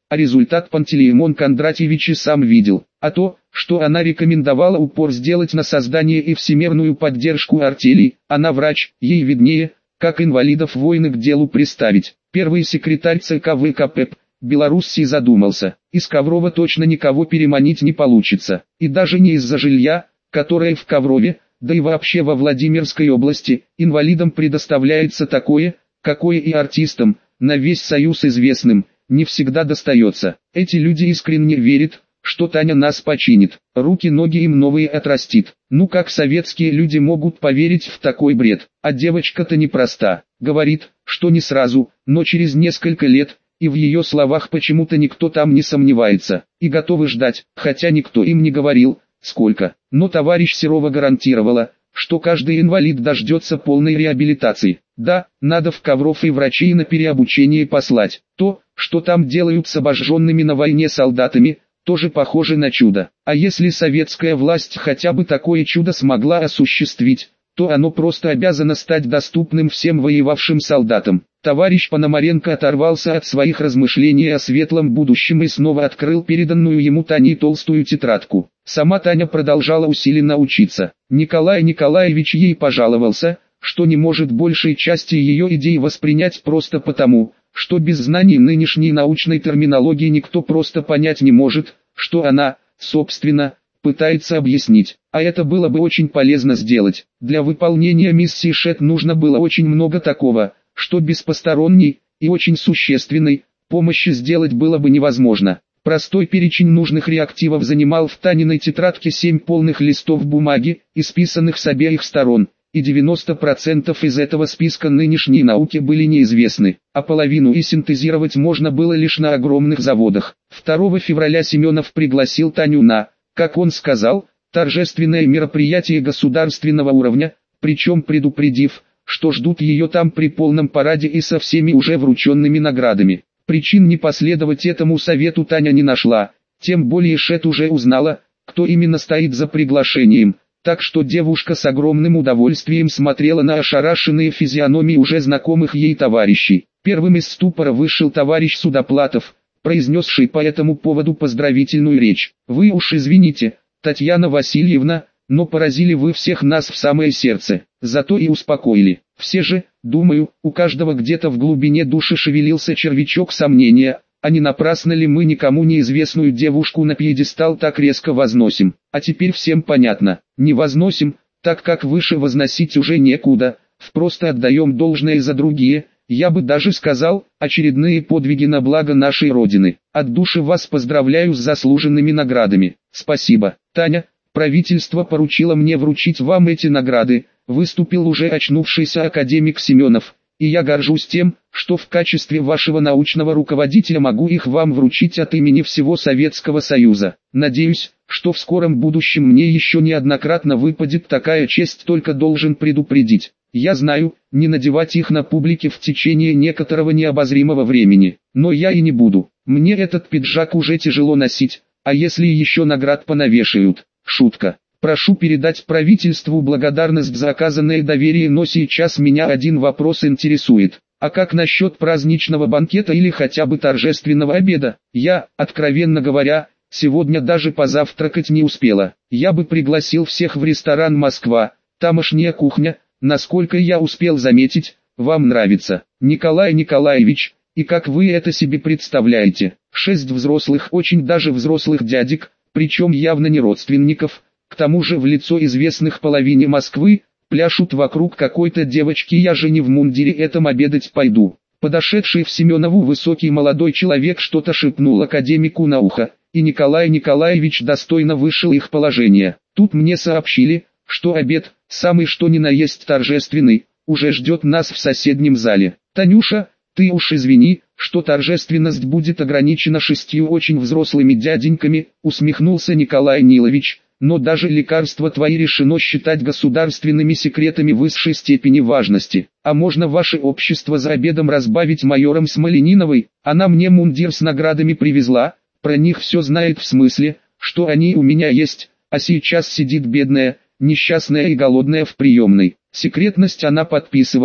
а результат Пантелеимон Кондратьевич и сам видел. А то, что она рекомендовала упор сделать на создание и всемирную поддержку артелей, она врач, ей виднее, как инвалидов войны к делу приставить. Первый секретарь ЦК ВКП Белоруссии задумался, из Коврова точно никого переманить не получится, и даже не из-за жилья, которое в Коврове, да и вообще во Владимирской области, инвалидам предоставляется такое, какое и артистам, на весь Союз известным, не всегда достается. Эти люди искренне верят, что Таня нас починит, руки-ноги им новые отрастит. Ну как советские люди могут поверить в такой бред? А девочка-то непроста, говорит, что не сразу, но через несколько лет, и в ее словах почему-то никто там не сомневается, и готовы ждать, хотя никто им не говорил, сколько. Но товарищ Серова гарантировала, что каждый инвалид дождется полной реабилитации. Да, надо в Ковров и врачей на переобучение послать. То, что там делают с обожженными на войне солдатами, тоже похоже на чудо. А если советская власть хотя бы такое чудо смогла осуществить, то оно просто обязано стать доступным всем воевавшим солдатам. Товарищ Пономаренко оторвался от своих размышлений о светлом будущем и снова открыл переданную ему Таней толстую тетрадку. Сама Таня продолжала усиленно учиться. Николай Николаевич ей пожаловался, что не может большей части ее идей воспринять просто потому, что без знаний нынешней научной терминологии никто просто понять не может, что она, собственно, пытается объяснить. А это было бы очень полезно сделать. Для выполнения миссии ШЭТ нужно было очень много такого, что без посторонней, и очень существенной, помощи сделать было бы невозможно. Простой перечень нужных реактивов занимал в Таниной тетрадке семь полных листов бумаги, исписанных с обеих сторон, и девяносто процентов из этого списка нынешней науке были неизвестны, а половину и синтезировать можно было лишь на огромных заводах. второго февраля Семенов пригласил Таню на, как он сказал, торжественное мероприятие государственного уровня, причем предупредив, что ждут ее там при полном параде и со всеми уже врученными наградами. Причин не последовать этому совету Таня не нашла, тем более ШЭТ уже узнала, кто именно стоит за приглашением, так что девушка с огромным удовольствием смотрела на ошарашенные физиономии уже знакомых ей товарищей. Первым из ступора вышел товарищ Судоплатов, произнесший по этому поводу поздравительную речь. «Вы уж извините, Татьяна Васильевна, но поразили вы всех нас в самое сердце, зато и успокоили. Все же, думаю, у каждого где-то в глубине души шевелился червячок сомнения, а не напрасно ли мы никому неизвестную девушку на пьедестал так резко возносим. А теперь всем понятно, не возносим, так как выше возносить уже некуда, просто отдаем должное за другие, я бы даже сказал, очередные подвиги на благо нашей Родины. От души вас поздравляю с заслуженными наградами. Спасибо, Таня. Правительство поручило мне вручить вам эти награды, выступил уже очнувшийся академик Семенов, и я горжусь тем, что в качестве вашего научного руководителя могу их вам вручить от имени всего Советского Союза. Надеюсь, что в скором будущем мне еще неоднократно выпадет такая честь, только должен предупредить. Я знаю, не надевать их на публике в течение некоторого необозримого времени, но я и не буду. Мне этот пиджак уже тяжело носить, а если еще наград понавешают. Шутка. Прошу передать правительству благодарность за оказанное доверие, но сейчас меня один вопрос интересует. А как насчет праздничного банкета или хотя бы торжественного обеда? Я, откровенно говоря, сегодня даже позавтракать не успела. Я бы пригласил всех в ресторан «Москва», тамошняя кухня, насколько я успел заметить, вам нравится. Николай Николаевич, и как вы это себе представляете? Шесть взрослых, очень даже взрослых дядек, причем явно не родственников, к тому же в лицо известных половине Москвы, пляшут вокруг какой-то девочки. Я же не в мундире этом обедать пойду. Подошедший в Семенову высокий молодой человек что-то шепнул академику на ухо, и Николай Николаевич достойно вышел их положения. Тут мне сообщили, что обед, самый что ни на есть торжественный, уже ждет нас в соседнем зале. Танюша, ты уж извини, что торжественность будет ограничена шестью очень взрослыми дяденьками, усмехнулся Николай Нилович, но даже лекарства твои решено считать государственными секретами высшей степени важности. А можно ваше общество за обедом разбавить майором Смолениновой? Она мне мундир с наградами привезла, про них все знает, в смысле, что они у меня есть, а сейчас сидит бедная, несчастная и голодная в приемной. Секретность она подписывала,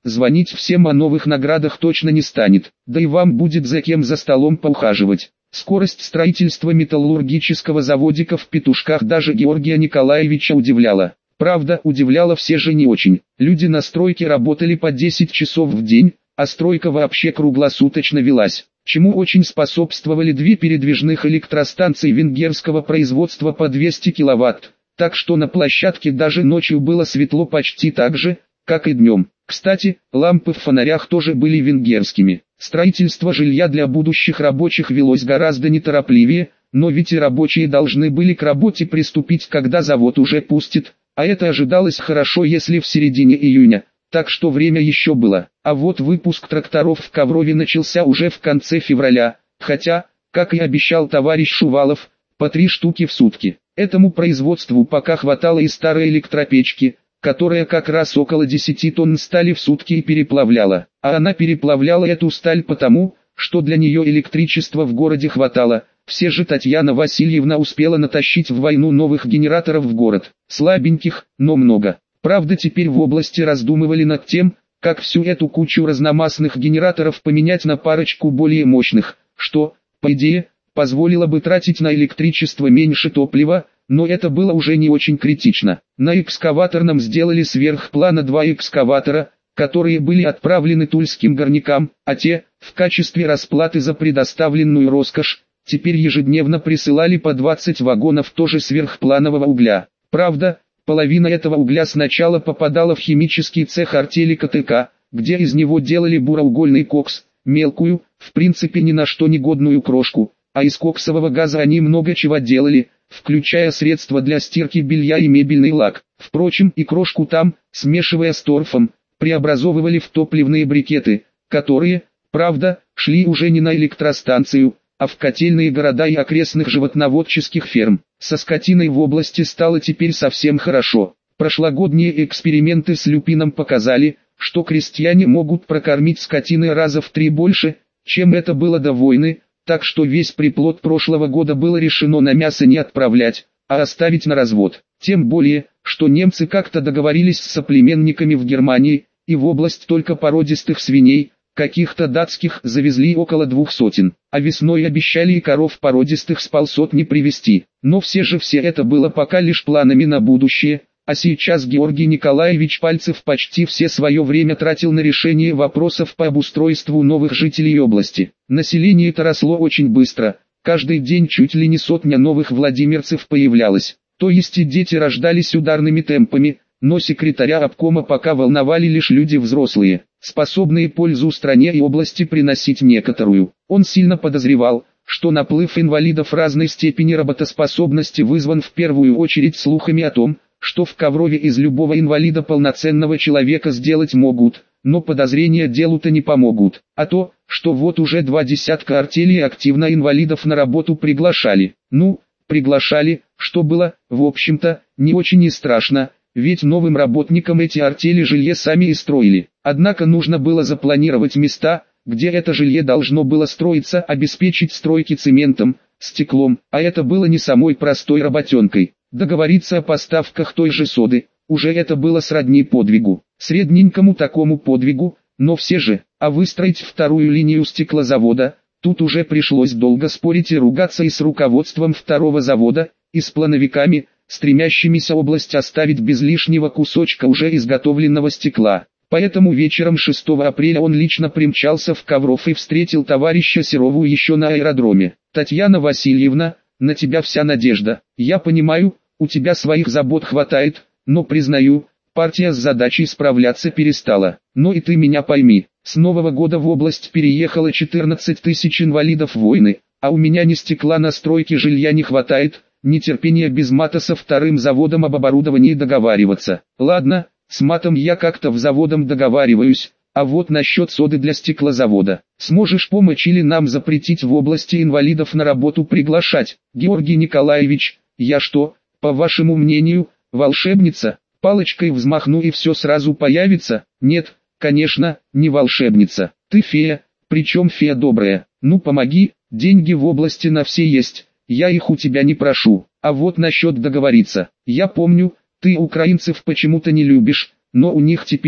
звонить всем о новых наградах точно не станет, да и вам будет за кем за столом поухаживать. Скорость строительства металлургического заводика в Петушках даже Георгия Николаевича удивляла. Правда, удивляло все же не очень. Люди на стройке работали по десять часов в день, а стройка вообще круглосуточно велась, чему очень способствовали две передвижных электростанции венгерского производства по двести киловатт, так что на площадке даже ночью было светло почти так же, как и днем. Кстати, лампы в фонарях тоже были венгерскими. Строительство жилья для будущих рабочих велось гораздо неторопливее, но ведь и рабочие должны были к работе приступить, когда завод уже пустит, а это ожидалось хорошо, если в середине июня, так что время еще было. А вот выпуск тракторов в Коврове начался уже в конце февраля, хотя, как и обещал товарищ Шувалов, по три штуки в сутки. Этому производству пока хватало и старой электропечки, которая как раз около десяти тонн стали в сутки и переплавляла. А она переплавляла эту сталь потому, что для нее электричества в городе хватало. Все же Татьяна Васильевна успела натащить в войну новых генераторов в город. Слабеньких, но много. Правда, теперь в области раздумывали над тем, как всю эту кучу разномастных генераторов поменять на парочку более мощных, что, по идее, позволило бы тратить на электричество меньше топлива, но это было уже не очень критично. На экскаваторном сделали сверхплана два экскаватора, которые были отправлены тульским горнякам, а те, в качестве расплаты за предоставленную роскошь, теперь ежедневно присылали по двадцать вагонов тоже сверхпланового угля. Правда, половина этого угля сначала попадала в химический цех артели КТК, где из него делали буроугольный кокс, мелкую, в принципе ни на что негодную крошку, а из коксового газа они много чего делали, включая средства для стирки белья и мебельный лак. Впрочем, и крошку там, смешивая с торфом, преобразовывали в топливные брикеты, которые, правда, шли уже не на электростанцию, а в котельные города и окрестных животноводческих ферм. Со скотиной в области стало теперь совсем хорошо. Прошлогодние эксперименты с люпином показали, что крестьяне могут прокормить скотины раза в три больше, чем это было до войны, так что весь приплод прошлого года было решено на мясо не отправлять, а оставить на развод. Тем более, что немцы как-то договорились с соплеменниками в Германии, и в область только породистых свиней, каких-то датских, завезли около двух сотен, а весной обещали и коров породистых с полсотни привезти. Но все же все это было пока лишь планами на будущее, а сейчас Георгий Николаевич Пальцев почти все свое время тратил на решение вопросов по обустройству новых жителей области. Население-то росло очень быстро, каждый день чуть ли не сотня новых владимирцев появлялось, то есть и дети рождались ударными темпами, но секретаря обкома пока волновали лишь люди взрослые, способные пользу стране и области приносить некоторую. Он сильно подозревал, что наплыв инвалидов разной степени работоспособности вызван в первую очередь слухами о том, что в Коврове из любого инвалида полноценного человека сделать могут, но подозрения делу-то не помогут. А то, что вот уже два десятка артелей активно инвалидов на работу приглашали. Ну, приглашали, что было, в общем-то, не очень и страшно, ведь новым работникам эти артели жилье сами и строили. Однако нужно было запланировать места, где это жилье должно было строиться, обеспечить стройки цементом, стеклом, а это было не самой простой работенкой. Договориться о поставках той же соды, уже это было сродни подвигу, средненькому такому подвигу, но все же, а выстроить вторую линию стеклозавода, тут уже пришлось долго спорить и ругаться и с руководством второго завода, и с плановиками, стремящимися область оставить без лишнего кусочка уже изготовленного стекла. Поэтому вечером шестого апреля он лично примчался в Ковров и встретил товарища Серову еще на аэродроме. «Татьяна Васильевна, на тебя вся надежда. Я понимаю, у тебя своих забот хватает, но признаю, партия с задачей справляться перестала. Но и ты меня пойми, с Нового года в область переехало четырнадцать тысяч инвалидов войны, а у меня ни стекла на стройке жилья не хватает, ни терпения без мата со вторым заводом об оборудовании договариваться. Ладно, с матом я как-то в заводом договариваюсь, а вот насчет соды для стеклозавода. Сможешь помочь или нам запретить в области инвалидов на работу приглашать? Георгий Николаевич, я что, по вашему мнению, волшебница? Палочкой взмахну и все сразу появится? Нет, конечно, не волшебница. Ты фея, причем фея добрая. Ну помоги, деньги в области на все есть, я их у тебя не прошу. А вот насчет договориться. Я помню, ты украинцев почему-то не любишь, но у них теперь,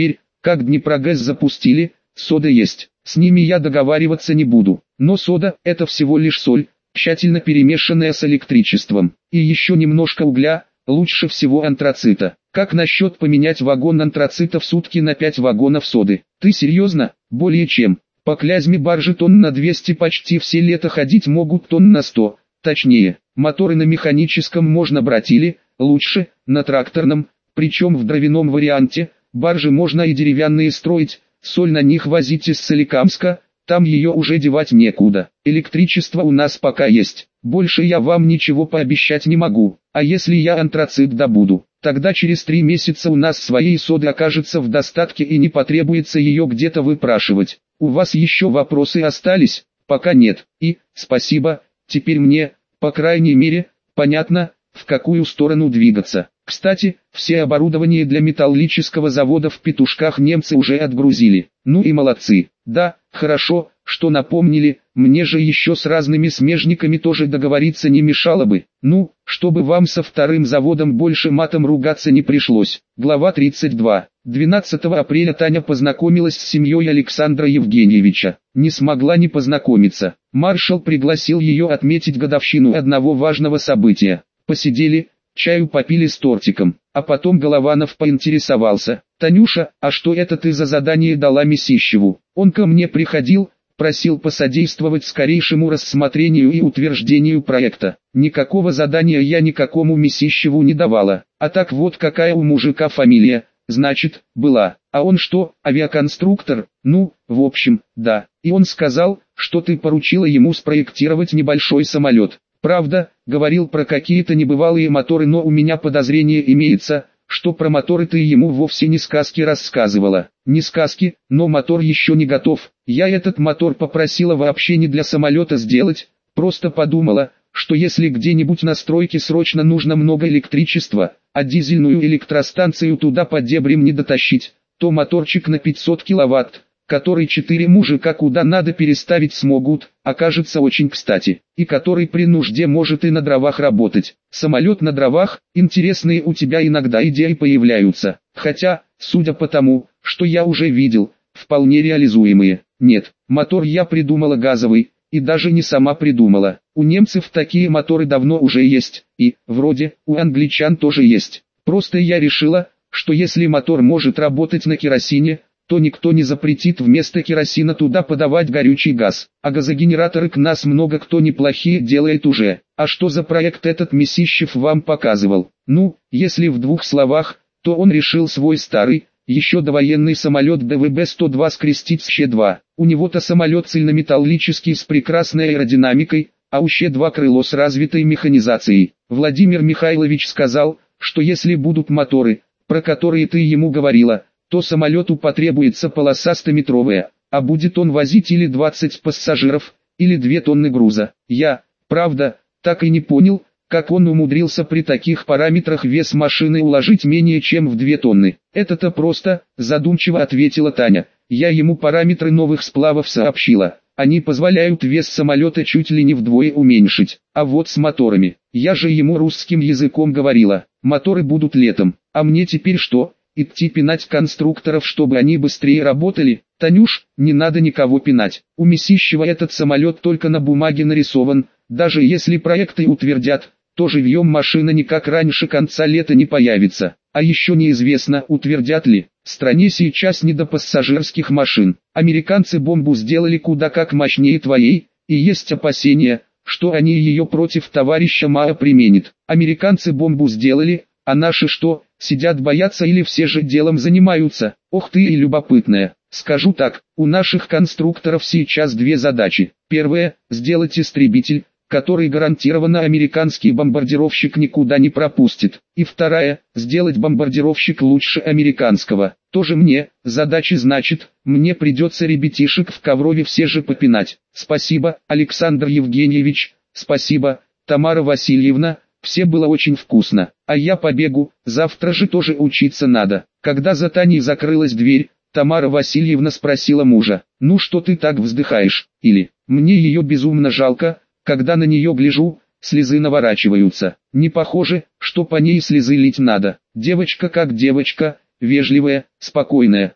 Как Днепрогэс запустили, сода есть. С ними я договариваться не буду. Но сода – это всего лишь соль, тщательно перемешанная с электричеством. И еще немножко угля, лучше всего антрацита. Как насчет поменять вагон антрацита в сутки на пять вагонов соды? Ты серьезно? Более чем. По Клязьме баржи тонн на двести почти все лето ходить могут тонн на сто. Точнее, моторы на механическом можно брать или, лучше, на тракторном, причем в дровяном варианте. Баржи можно и деревянные строить, соль на них возить из Соликамска, там ее уже девать некуда. Электричество у нас пока есть, больше я вам ничего пообещать не могу. А если я антрацит добуду, тогда через три месяца у нас своей соды окажется в достатке и не потребуется ее где-то выпрашивать. У вас еще вопросы остались? Пока нет. И, спасибо, теперь мне, по крайней мере, понятно, в какую сторону двигаться. Кстати, все оборудование для металлического завода в Петушках немцы уже отгрузили. Ну и молодцы. Да, хорошо, что напомнили, мне же еще с разными смежниками тоже договориться не мешало бы. Ну, чтобы вам со вторым заводом больше матом ругаться не пришлось. Глава тридцать два. двенадцатого апреля Таня познакомилась с семьей Александра Евгеньевича. Не смогла не познакомиться. Маршал пригласил ее отметить годовщину одного важного события. Посидели, чаю попили с тортиком, а потом Голованов поинтересовался: «Танюша, а что это ты за задание дала Месищеву? Он ко мне приходил, просил посодействовать скорейшему рассмотрению и утверждению проекта. Никакого задания я никакому Месищеву не давала, а так вот какая у мужика фамилия, значит, была. А он что, авиаконструктор? Ну, в общем, да. И он сказал, что ты поручила ему спроектировать небольшой самолет. Правда, говорил про какие-то небывалые моторы, но у меня подозрение имеется, что про моторы ты ему вовсе не сказки рассказывала. Не сказки, но мотор еще не готов. Я этот мотор попросила вообще не для самолета сделать, просто подумала, что если где-нибудь на стройке срочно нужно много электричества, а дизельную электростанцию туда под дебрем не дотащить, то моторчик на пятьсот киловатт, который четыре мужика куда надо переставить смогут, окажется очень кстати, и который при нужде может и на дровах работать. Самолет на дровах, интересные у тебя иногда идеи появляются, хотя, судя по тому, что я уже видел, вполне реализуемые. Нет, мотор я придумала газовый, и даже не сама придумала. У немцев такие моторы давно уже есть, и, вроде, у англичан тоже есть. Просто я решила, что если мотор может работать на керосине, то никто не запретит вместо керосина туда подавать горючий газ. А газогенераторы к нас много кто неплохие делает уже. А что за проект этот Месищев вам показывал? Ну, если в двух словах, то он решил свой старый, еще довоенный самолет Дэ Вэ Бэ сто два скрестить с Щ два. У него-то самолет цельнометаллический с прекрасной аэродинамикой, а у Щ два крыло с развитой механизацией. Владимир Михайлович сказал, что если будут моторы, про которые ты ему говорила, то самолету потребуется полоса стометровая, а будет он возить или двадцать пассажиров, или две тонны груза. Я, правда, так и не понял, как он умудрился при таких параметрах вес машины уложить менее чем в две тонны. Это-то просто, задумчиво ответила Таня. Я ему параметры новых сплавов сообщила. Они позволяют вес самолета чуть ли не вдвое уменьшить. А вот с моторами, я же ему русским языком говорила, моторы будут летом, а мне теперь что? Идти пинать конструкторов, чтобы они быстрее работали? Танюш, не надо никого пинать. У Месищева этот самолет только на бумаге нарисован. Даже если проекты утвердят, то живьем машина никак раньше конца лета не появится. А еще неизвестно, утвердят ли. Стране сейчас не до пассажирских машин. Американцы бомбу сделали куда как мощнее твоей, и есть опасения, что они ее против товарища Мао применят. Американцы бомбу сделали, а наши что, сидят боятся или все же делом занимаются? Ох ты и любопытная. Скажу так, у наших конструкторов сейчас две задачи. Первая – сделать истребитель, который гарантированно американский бомбардировщик никуда не пропустит. И вторая – сделать бомбардировщик лучше американского. Тоже мне, задачи значит, мне придется ребятишек в Коврове все же попинать. Спасибо, Александр Евгеньевич, спасибо, Тамара Васильевна. Все было очень вкусно, а я побегу, завтра же тоже учиться надо. Когда за Таней закрылась дверь, Тамара Васильевна спросила мужа: «Ну что ты так вздыхаешь?» Или «Мне ее безумно жалко, когда на нее гляжу, слезы наворачиваются». Не похоже, что по ней слезы лить надо. Девочка как девочка, вежливая, спокойная.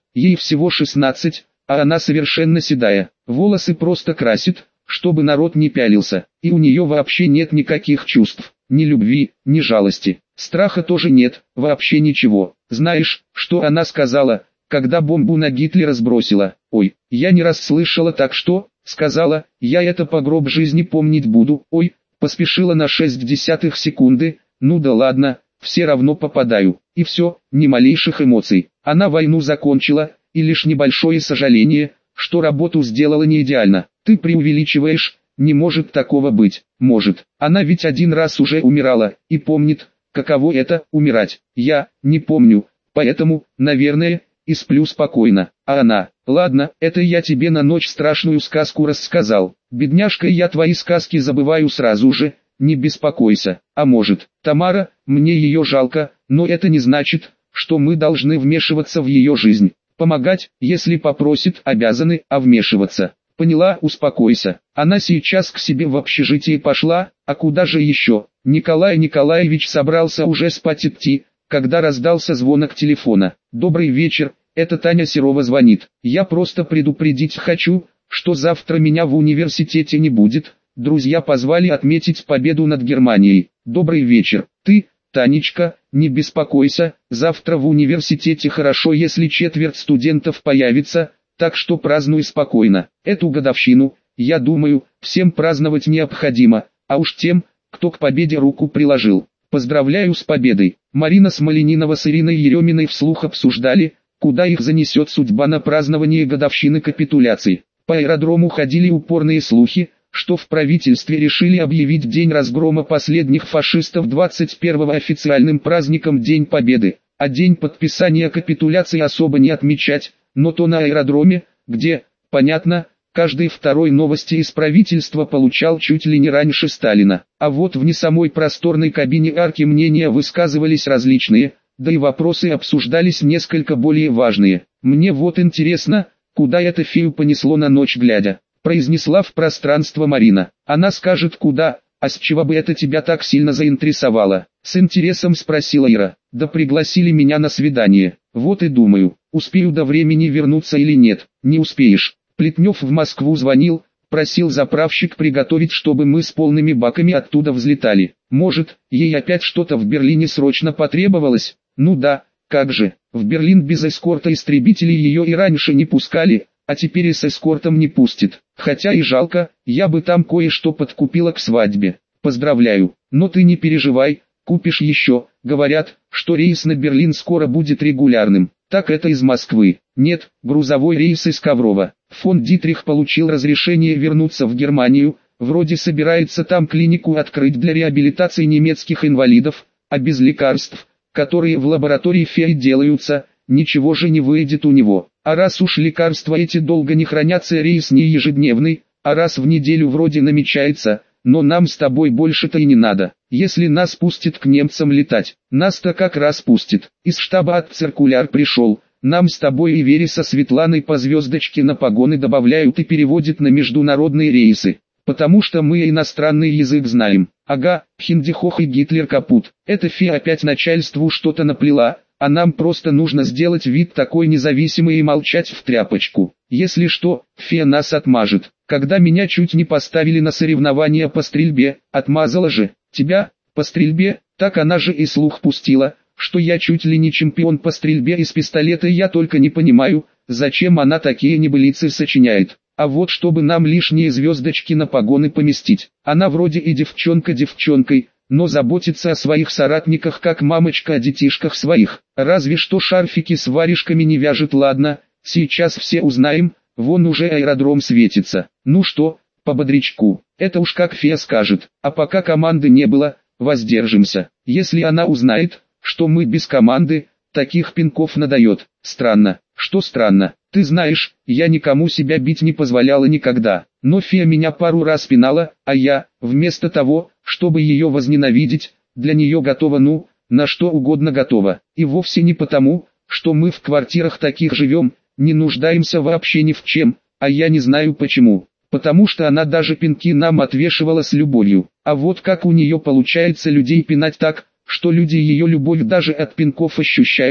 ей всего шестнадцать, а она совершенно седая. Волосы просто красит, чтобы народ не пялился, и у нее вообще нет никаких чувств, ни любви, ни жалости. Страха тоже нет, вообще ничего. Знаешь, что она сказала, когда бомбу на Гитлера сбросила? Ой, я не расслышала, так что, сказала, я это по гроб жизни помнить буду. Ой, поспешила на шесть десятых секунды, ну да ладно, все равно попадаю. И все, ни малейших эмоций. Она войну закончила, и лишь небольшое сожаление, что работу сделала не идеально. Ты преувеличиваешь, не может такого быть. Может, она ведь один раз уже умирала, и помнит, каково это, умирать. Я, не помню, поэтому, наверное, и сплю спокойно. А она, ладно, это я тебе на ночь страшную сказку рассказал. Бедняжка, я твои сказки забываю сразу же, не беспокойся. А может, Тамара, мне ее жалко, но это не значит, что мы должны вмешиваться в ее жизнь. Помогать, если попросит, обязаны, а вмешиваться. Поняла, успокойся. Она сейчас к себе в общежитие пошла, а куда же еще? Николай Николаевич собрался уже спать идти, когда раздался звонок телефона. Добрый вечер, это Таня Серова звонит. Я просто предупредить хочу, что завтра меня в университете не будет. Друзья позвали отметить победу над Германией. Добрый вечер. Ты, Танечка, не беспокойся, завтра в университете хорошо, если четверть студентов появится, так что празднуй спокойно. Эту годовщину, я думаю, всем праздновать необходимо, а уж тем, кто к победе руку приложил. Поздравляю с победой. Марина Смоленинова с Ириной Ереминой вслух обсуждали, куда их занесет судьба на празднование годовщины капитуляции. По аэродрому ходили упорные слухи, что в правительстве решили объявить день разгрома последних фашистов двадцать первого официальным праздником День Победы, а день подписания капитуляции особо не отмечать, но то на аэродроме, где, понятно, каждый второй новости из правительства получал чуть ли не раньше Сталина. А вот в не самой просторной кабине арки мнения высказывались различные, да и вопросы обсуждались несколько более важные. Мне вот интересно, куда это фею понесло на ночь глядя, произнесла в пространство Марина. Она скажет куда, а с чего бы это тебя так сильно заинтересовало? С интересом спросила Ира. Да пригласили меня на свидание, вот и думаю, успею до времени вернуться или нет. Не успеешь. Плетнев в Москву звонил, просил заправщик приготовить, чтобы мы с полными баками оттуда взлетали. Может, ей опять что-то в Берлине срочно потребовалось? Ну да, как же, в Берлин без эскорта истребителей ее и раньше не пускали, а теперь и с эскортом не пустит. Хотя и жалко, я бы там кое-что подкупила к свадьбе. Поздравляю, но ты не переживай, купишь еще. Говорят, что рейс на Берлин скоро будет регулярным. Так это из Москвы. Нет, грузовой рейс из Коврова. Фон Дитрих получил разрешение вернуться в Германию, вроде собирается там клинику открыть для реабилитации немецких инвалидов, а без лекарств, которые в лаборатории ФЕИ делаются, ничего же не выйдет у него. А раз уж лекарства эти долго не хранятся, рейс не ежедневный, а раз в неделю вроде намечается, но нам с тобой больше-то и не надо. Если нас пустят к немцам летать, нас-то как раз пустят. Из штаба от циркуляр пришел, нам с тобой и Вере со Светланой по звездочке на погоны добавляют и переводят на международные рейсы. Потому что мы иностранный язык знаем. Ага, Хиндихох и Гитлер капут. Это фея опять начальству что-то наплела, а нам просто нужно сделать вид такой независимый и молчать в тряпочку. Если что, фея нас отмажет. Когда меня чуть не поставили на соревнования по стрельбе, отмазала же. Тебя, по стрельбе, так она же и слух пустила, что я чуть ли не чемпион по стрельбе из пистолета. Я только не понимаю, зачем она такие небылицы сочиняет. А вот чтобы нам лишние звездочки на погоны поместить. Она вроде и девчонка девчонкой, но заботится о своих соратниках как мамочка о детишках своих. Разве что шарфики с варежками не вяжет. Ладно, сейчас все узнаем, вон уже аэродром светится. Ну что, по бодрячку, это уж как фея скажет. А пока команды не было, воздержимся. Если она узнает, что мы без команды, таких пинков надает. Странно. Что странно? Ты знаешь, я никому себя бить не позволяла никогда. Но фея меня пару раз пинала, а я, вместо того, чтобы ее возненавидеть, для нее готова, ну, на что угодно готова. И вовсе не потому, что мы в квартирах таких живем, не нуждаемся вообще ни в чем, а я не знаю почему. Потому что она даже пинки нам отвешивала с любовью. А вот как у нее получается людей пинать так, что люди ее любовь даже от пинков ощущают,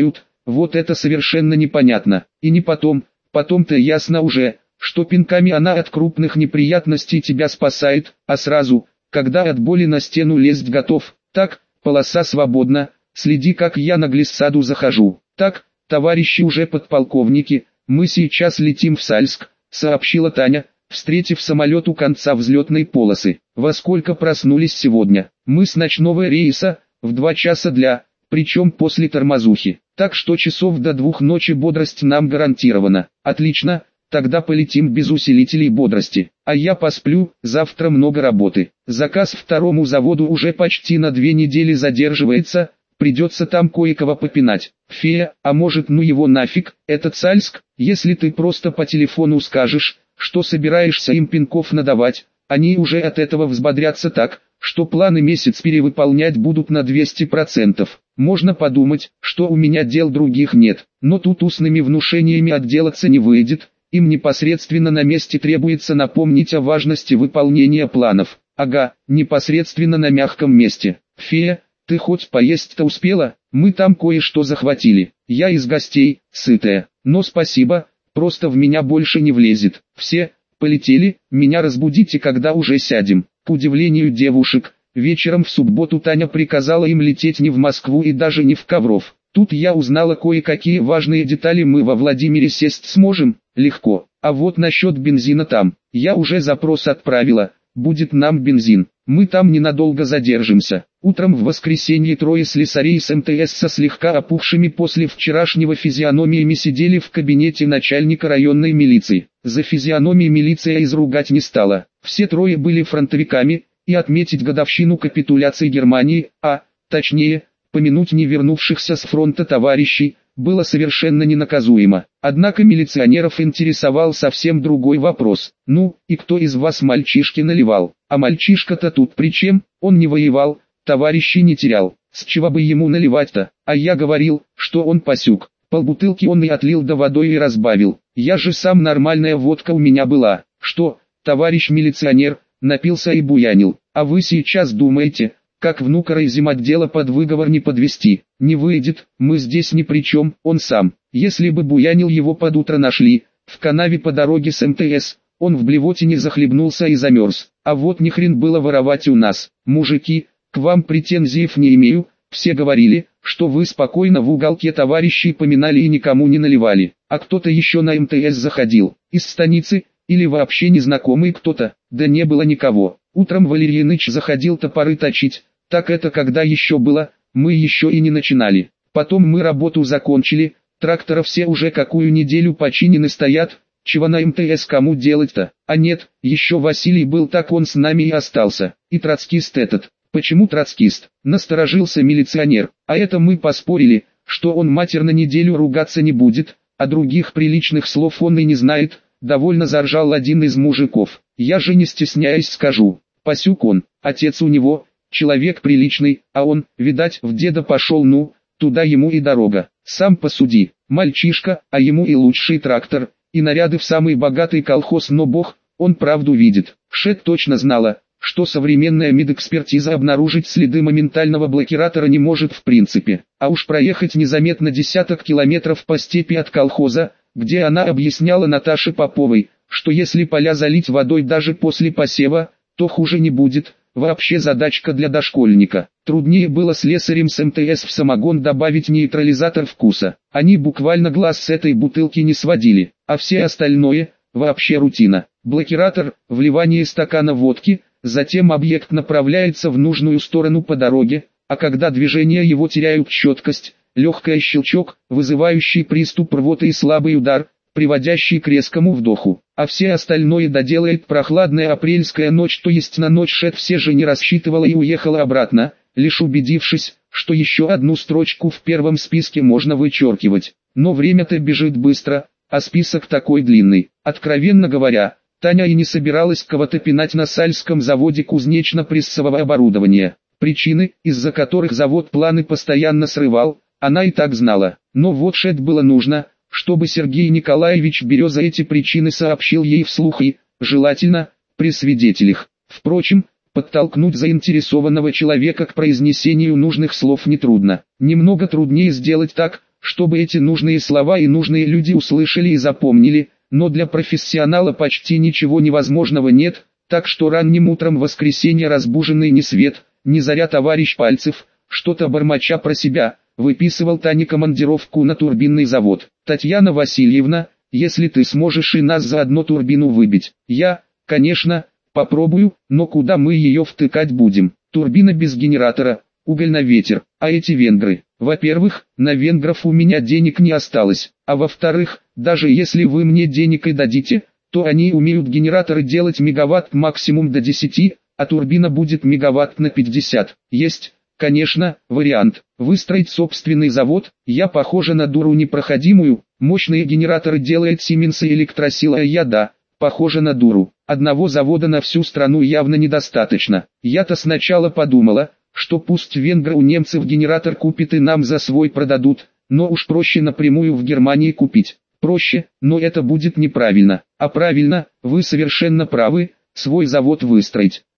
Вот это совершенно непонятно. И не потом, потом-то ясно уже, что пинками она от крупных неприятностей тебя спасает, а сразу, когда от боли на стену лезть готов. Так, полоса свободна, следи, как я на глиссаду захожу. Так, товарищи уже подполковники, мы сейчас летим в Сальск, сообщила Таня, встретив самолет у конца взлетной полосы. Во сколько проснулись сегодня? Мы с ночного рейса, в два часа для, причем после тормозухи. Так что часов до двух ночи бодрость нам гарантирована. Отлично, тогда полетим без усилителей бодрости. А я посплю, завтра много работы. Заказ второму заводу уже почти на две недели задерживается, придется там кое-кого попинать. Фея, а может ну его нафиг, этот Сальск, если ты просто по телефону скажешь, что собираешься им пинков надавать, они уже от этого взбодрятся так, что планы месяц перевыполнять будут на двести процентов. Можно подумать, что у меня дел других нет, но тут устными внушениями отделаться не выйдет, им непосредственно на месте требуется напомнить о важности выполнения планов. Ага, непосредственно на мягком месте. Фея, ты хоть поесть-то успела? Мы там кое-что захватили. Я из гостей, сытая, но спасибо, просто в меня больше не влезет. Все, полетели, меня разбудите, когда уже сядем. К удивлению девушек, вечером в субботу Таня приказала им лететь не в Москву и даже не в Ковров. Тут я узнала кое-какие важные детали. Мы во Владимире сесть сможем, легко. А вот насчет бензина там, я уже запрос отправила, будет нам бензин. Мы там ненадолго задержимся. Утром в воскресенье трое слесарей с эм тэ эс со слегка опухшими после вчерашнего физиономиями сидели в кабинете начальника районной милиции. За физиономией милиция изругать не стала. Все трое были фронтовиками, и отметить годовщину капитуляции Германии, а, точнее, помянуть не вернувшихся с фронта товарищей, было совершенно ненаказуемо. Однако милиционеров интересовал совсем другой вопрос. Ну, и кто из вас мальчишки наливал? А мальчишка-то тут при чем? Он не воевал, товарищей не терял. С чего бы ему наливать-то? А я говорил, что он пасюк. Полбутылки он и отлил до водой и разбавил. Я же сам, нормальная водка у меня была. Что, товарищ милиционер, напился и буянил? А вы сейчас думаете, как внука райзимотдела под выговор не подвести? Не выйдет, мы здесь ни при чем, он сам. Если бы буянил, его под утро нашли, в канаве по дороге с эм тэ эс, он в блевотине захлебнулся и замерз. А вот ни хрен было воровать у нас. Мужики, к вам претензий не имею, все говорили, что вы спокойно в уголке товарищей поминали и никому не наливали. А кто-то еще на эм тэ эс заходил, из станицы, или вообще незнакомый кто-то, да не было никого. Утром Валерий Ильич заходил топоры точить, так это когда еще было, мы еще и не начинали. Потом мы работу закончили, тракторы все уже какую неделю починены стоят, чего на эм тэ эс кому делать-то? А нет, еще Василий был, так он с нами и остался. И троцкист этот. Почему троцкист? Насторожился милиционер. А это мы поспорили, что он матерно неделю ругаться не будет, а других приличных слов он и не знает. Довольно заржал один из мужиков. Я же не стесняясь скажу, пасюк он, отец у него, человек приличный, а он, видать, в деда пошел, ну, туда ему и дорога. Сам посуди, мальчишка, а ему и лучший трактор, и наряды в самый богатый колхоз, но бог, он правду видит. Шет точно знала, что современная медэкспертиза обнаружить следы моментального блокиратора не может в принципе, а уж проехать незаметно десяток километров по степи от колхоза, где она объясняла Наташе Поповой, что если поля залить водой даже после посева, то хуже не будет, вообще задачка для дошкольника. Труднее было слесарем с эм тэ эс в самогон добавить нейтрализатор вкуса. Они буквально глаз с этой бутылки не сводили, а все остальное, вообще рутина. Блокиратор, вливание стакана водки, затем объект направляется в нужную сторону по дороге, а когда движения его теряют четкость, легкий щелчок, вызывающий приступ рвоты и слабый удар, приводящий к резкому вдоху. А все остальное доделает прохладная апрельская ночь, то есть на ночь Шет все же не рассчитывала и уехала обратно, лишь убедившись, что еще одну строчку в первом списке можно вычеркивать. Но время-то бежит быстро, а список такой длинный. Откровенно говоря, Таня и не собиралась кого-то пинать на Сальском заводе кузнечно-прессового оборудования. Причины, из-за которых завод планы постоянно срывал, она и так знала. Но вот Шет было нужно, чтобы Сергей Николаевич Береза эти причины сообщил ей вслух и, желательно, при свидетелях. Впрочем, подтолкнуть заинтересованного человека к произнесению нужных слов нетрудно. Немного труднее сделать так, чтобы эти нужные слова и нужные люди услышали и запомнили, но для профессионала почти ничего невозможного нет, так что ранним утром в воскресенье разбуженный ни свет, ни заря товарищ Пальцев, что-то бормоча про себя, выписывал Тане командировку на турбинный завод. «Татьяна Васильевна, если ты сможешь и нас за одну турбину выбить, я, конечно, попробую, но куда мы ее втыкать будем? Турбина без генератора, уголь на ветер, а эти венгры. Во-первых, на венгров у меня денег не осталось, а во-вторых, даже если вы мне денег и дадите, то они умеют генераторы делать мегаватт максимум до десяти, а турбина будет мегаватт на пятьдесят. Есть, конечно, вариант. Выстроить собственный завод. Я похожа на дуру непроходимую, мощные генераторы делает Siemens и Электросила, а я да, похожа на дуру. Одного завода на всю страну явно недостаточно. Я-то сначала подумала, что пусть венгры у немцев генератор купят и нам за свой продадут, но уж проще напрямую в Германии купить. Проще, но это будет неправильно. А правильно, вы совершенно правы, свой завод выстроить.